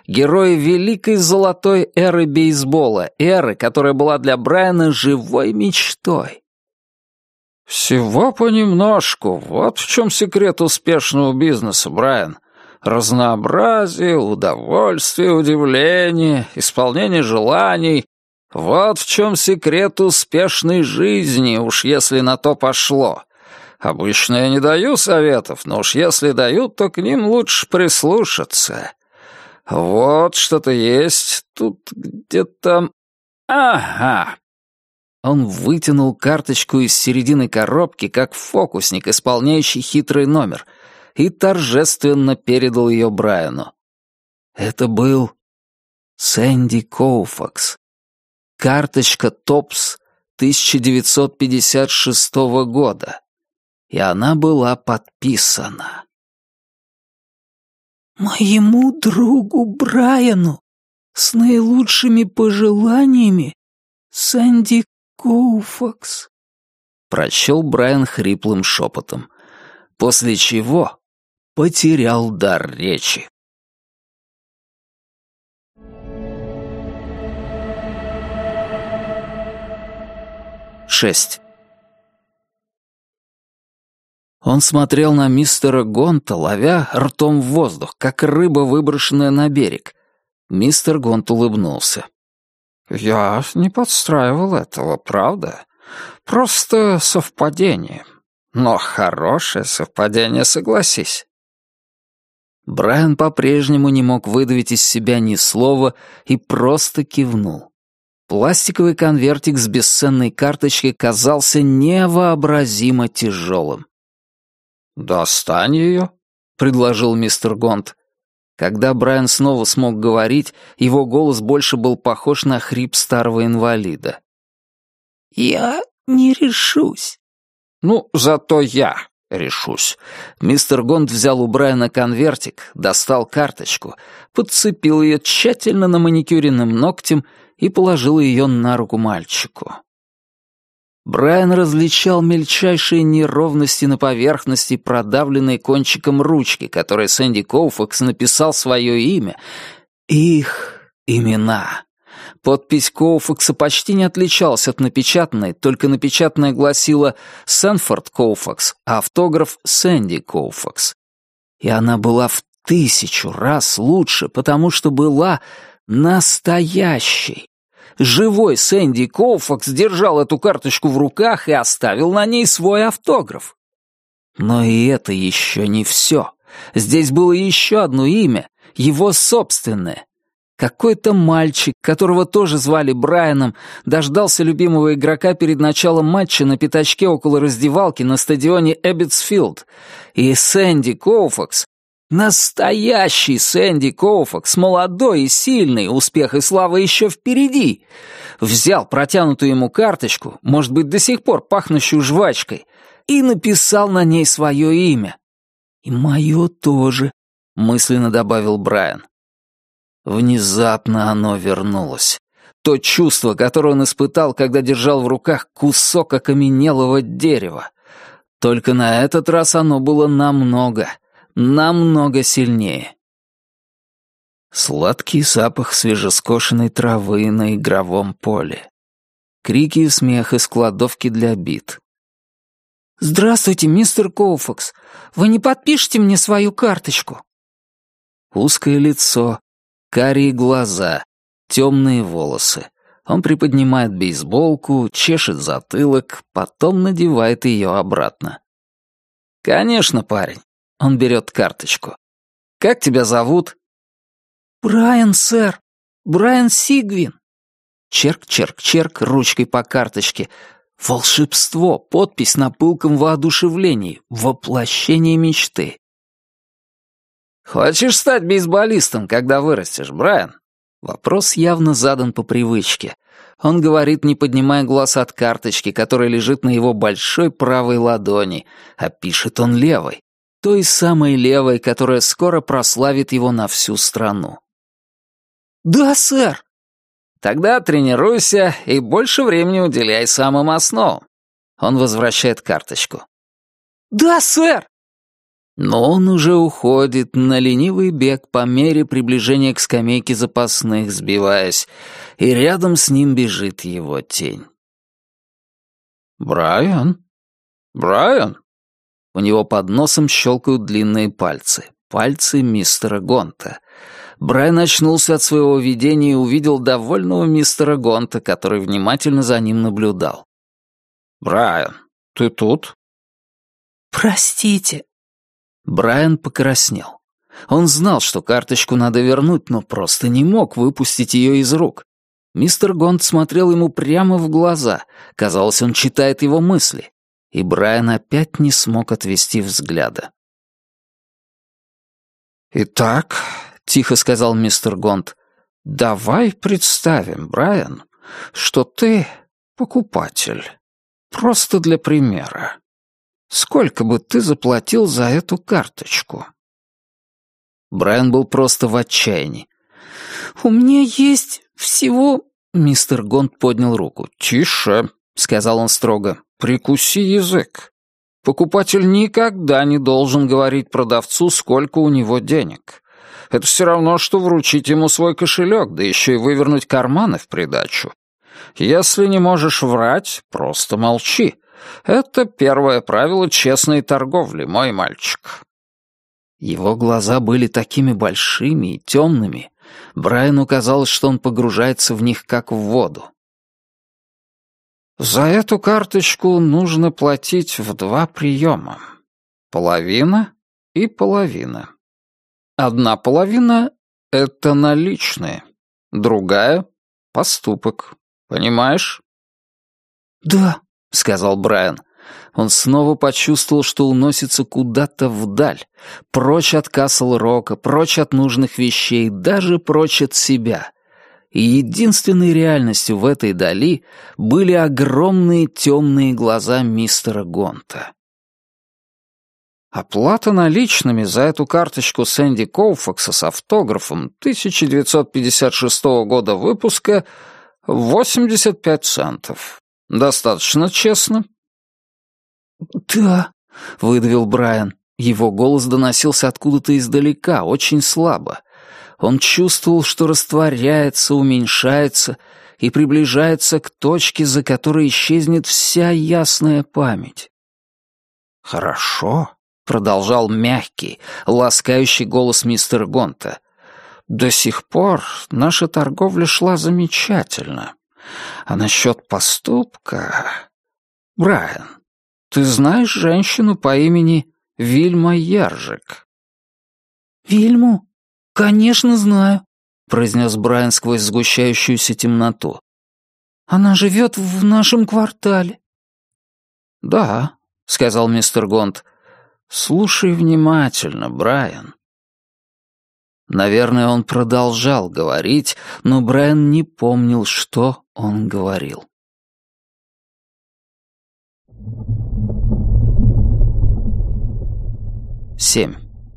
Герои великой золотой эры бейсбола, эры, которая была для Брайана живой мечтой. «Всего понемножку. Вот в чем секрет успешного бизнеса, Брайан. Разнообразие, удовольствие, удивление, исполнение желаний. Вот в чем секрет успешной жизни, уж если на то пошло. Обычно я не даю советов, но уж если дают, то к ним лучше прислушаться. Вот что-то есть тут где-то... Ага!» Он вытянул карточку из середины коробки, как фокусник, исполняющий хитрый номер, и торжественно передал ее Брайану. Это был Сэнди Коуфакс. Карточка Топс тысяча девятьсот пятьдесят шестого года. И она была подписана. «Моему другу Брайану с наилучшими пожеланиями, Сэнди Коуфакс», — прочел Брайан хриплым шепотом, после чего потерял дар речи. Шесть. Он смотрел на мистера Гонта, ловя ртом в воздух, как рыба, выброшенная на берег. Мистер Гонт улыбнулся. «Я не подстраивал этого, правда? Просто совпадение. Но хорошее совпадение, согласись». Брайан по-прежнему не мог выдавить из себя ни слова и просто кивнул. Пластиковый конвертик с бесценной карточкой казался невообразимо тяжелым. «Достань ее», — предложил мистер Гонт. Когда Брайан снова смог говорить, его голос больше был похож на хрип старого инвалида. «Я не решусь». «Ну, зато я решусь». Мистер Гонт взял у Брайана конвертик, достал карточку, подцепил ее тщательно наманикюренным ногтем и положил ее на руку мальчику. Брайан различал мельчайшие неровности на поверхности, продавленной кончиком ручки, которой Сэнди Коуфакс написал свое имя, и их имена. Подпись Коуфакса почти не отличалась от напечатанной, только напечатанная гласила «Сэнфорд Коуфакс», а автограф «Сэнди Коуфакс». И она была в тысячу раз лучше, потому что была настоящей. Живой Сэнди Коуфакс держал эту карточку в руках и оставил на ней свой автограф. Но и это еще не все. Здесь было еще одно имя, его собственное. Какой-то мальчик, которого тоже звали Брайаном, дождался любимого игрока перед началом матча на пятачке около раздевалки на стадионе Эббитсфилд. И Сэнди Коуфакс, настоящий Сэнди Коуфакс, молодой и сильный, успех и слава еще впереди, взял протянутую ему карточку, может быть, до сих пор пахнущую жвачкой, и написал на ней свое имя. «И мое тоже», — мысленно добавил Брайан. Внезапно оно вернулось. То чувство, которое он испытал, когда держал в руках кусок окаменелого дерева. Только на этот раз оно было намного, намного сильнее. Сладкий запах свежескошенной травы на игровом поле. Крики и смех из кладовки для бит. «Здравствуйте, мистер Коуфакс. Вы не подпишете мне свою карточку?» Узкое лицо, карие глаза, темные волосы. Он приподнимает бейсболку, чешет затылок, потом надевает ее обратно. «Конечно, парень». Он берет карточку. «Как тебя зовут?» «Брайан, сэр. Брайан Сигвин». Черк-черк-черк ручкой по карточке. Волшебство, подпись на пылком воодушевлении, воплощение мечты. «Хочешь стать бейсболистом, когда вырастешь, Брайан?» Вопрос явно задан по привычке. Он говорит, не поднимая глаз от карточки, которая лежит на его большой правой ладони, а пишет он левой, той самой левой, которая скоро прославит его на всю страну. «Да, сэр». «Тогда тренируйся и больше времени уделяй самым основам». Он возвращает карточку. «Да, сэр». Но он уже уходит на ленивый бег по мере приближения к скамейке запасных, сбиваясь, и рядом с ним бежит его тень. «Брайан? Брайан?» У него под носом щелкают длинные пальцы. Пальцы мистера Гонта. Брайан очнулся от своего видения и увидел довольного мистера Гонта, который внимательно за ним наблюдал. «Брайан, ты тут?» «Простите». Брайан покраснел. Он знал, что карточку надо вернуть, но просто не мог выпустить ее из рук. Мистер Гонт смотрел ему прямо в глаза. Казалось, он читает его мысли. И Брайан опять не смог отвести взгляда. «Итак», — тихо сказал мистер Гонт, — «давай представим, Брайан, что ты покупатель. Просто для примера. Сколько бы ты заплатил за эту карточку?» Брайан был просто в отчаянии. «У меня есть всего...» Мистер Гонт поднял руку. «Тише», — сказал он строго, — «прикуси язык. Покупатель никогда не должен говорить продавцу, сколько у него денег. Это все равно, что вручить ему свой кошелек, да еще и вывернуть карманы в придачу. Если не можешь врать, просто молчи. Это первое правило честной торговли, мой мальчик». Его глаза были такими большими и темными. Брайану казалось, что он погружается в них, как в воду. «За эту карточку нужно платить в два приема. Половина и половина. Одна половина — это наличные, другая — поступок. Понимаешь?» «Да», — сказал Брайан. Он снова почувствовал, что уносится куда-то вдаль, прочь от Касл-Рока, прочь от нужных вещей, даже прочь от себя. И единственной реальностью в этой дали были огромные темные глаза мистера Гонта. Оплата наличными за эту карточку Сэнди Коуфакса с автографом тысяча девятьсот пятьдесят шестого года выпуска — восемьдесят пять центов. Достаточно честно? «Да», — выдавил Брайан. Его голос доносился откуда-то издалека, очень слабо. Он чувствовал, что растворяется, уменьшается и приближается к точке, за которой исчезнет вся ясная память. «Хорошо», — продолжал мягкий, ласкающий голос мистера Гонта. «До сих пор наша торговля шла замечательно. А насчет поступка... Брайан, ты знаешь женщину по имени Вильма Яржик?» «Вильму? Конечно, знаю», — произнес Брайан сквозь сгущающуюся темноту. «Она живет в нашем квартале». «Да», — сказал мистер Гонт. «Слушай внимательно, Брайан». Наверное, он продолжал говорить, но Брайан не помнил, что он говорил. Семь.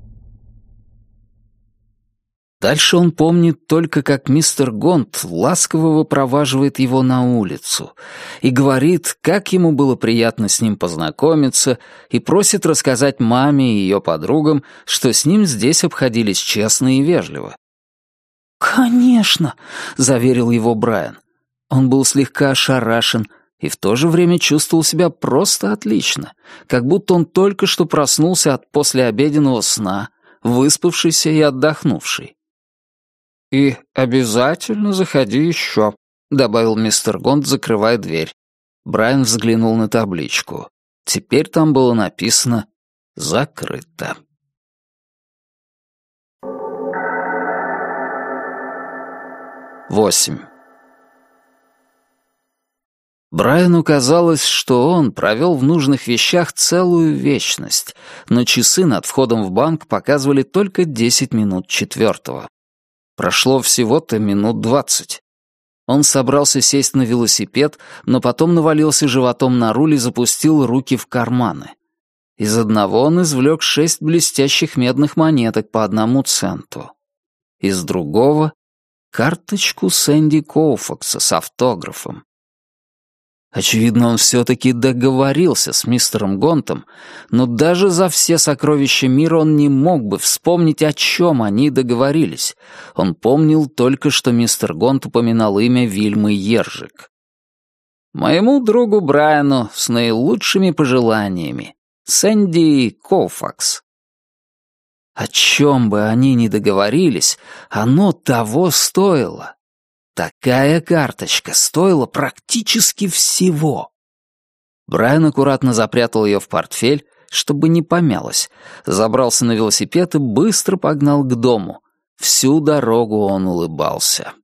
Дальше он помнит только, как мистер Гонт ласково выпроваживает его на улицу и говорит, как ему было приятно с ним познакомиться, и просит рассказать маме и ее подругам, что с ним здесь обходились честно и вежливо. «Конечно», — заверил его Брайан. Он был слегка ошарашен и в то же время чувствовал себя просто отлично, как будто он только что проснулся от послеобеденного сна, выспавшийся и отдохнувший. «И обязательно заходи еще», — добавил мистер Гонт, закрывая дверь. Брайан взглянул на табличку. Теперь там было написано «Закрыто». Восемь. Брайану казалось, что он провел в нужных вещах целую вечность, но часы над входом в банк показывали только десять минут четвертого. Прошло всего-то минут двадцать. Он собрался сесть на велосипед, но потом навалился животом на руль и запустил руки в карманы. Из одного он извлек шесть блестящих медных монеток по одному центу. Из другого — карточку Сэнди Коуфакса с автографом. Очевидно, он все-таки договорился с мистером Гонтом, но даже за все сокровища мира он не мог бы вспомнить, о чем они договорились. Он помнил только, что мистер Гонт упоминал имя Вильмы Ержик. Моему другу Брайану с наилучшими пожеланиями. Сэнди Коуфакс. О чем бы они ни договорились, оно того стоило. Такая карточка стоила практически всего. Брайан аккуратно запрятал ее в портфель, чтобы не помялась, забрался на велосипед и быстро погнал к дому. Всю дорогу он улыбался.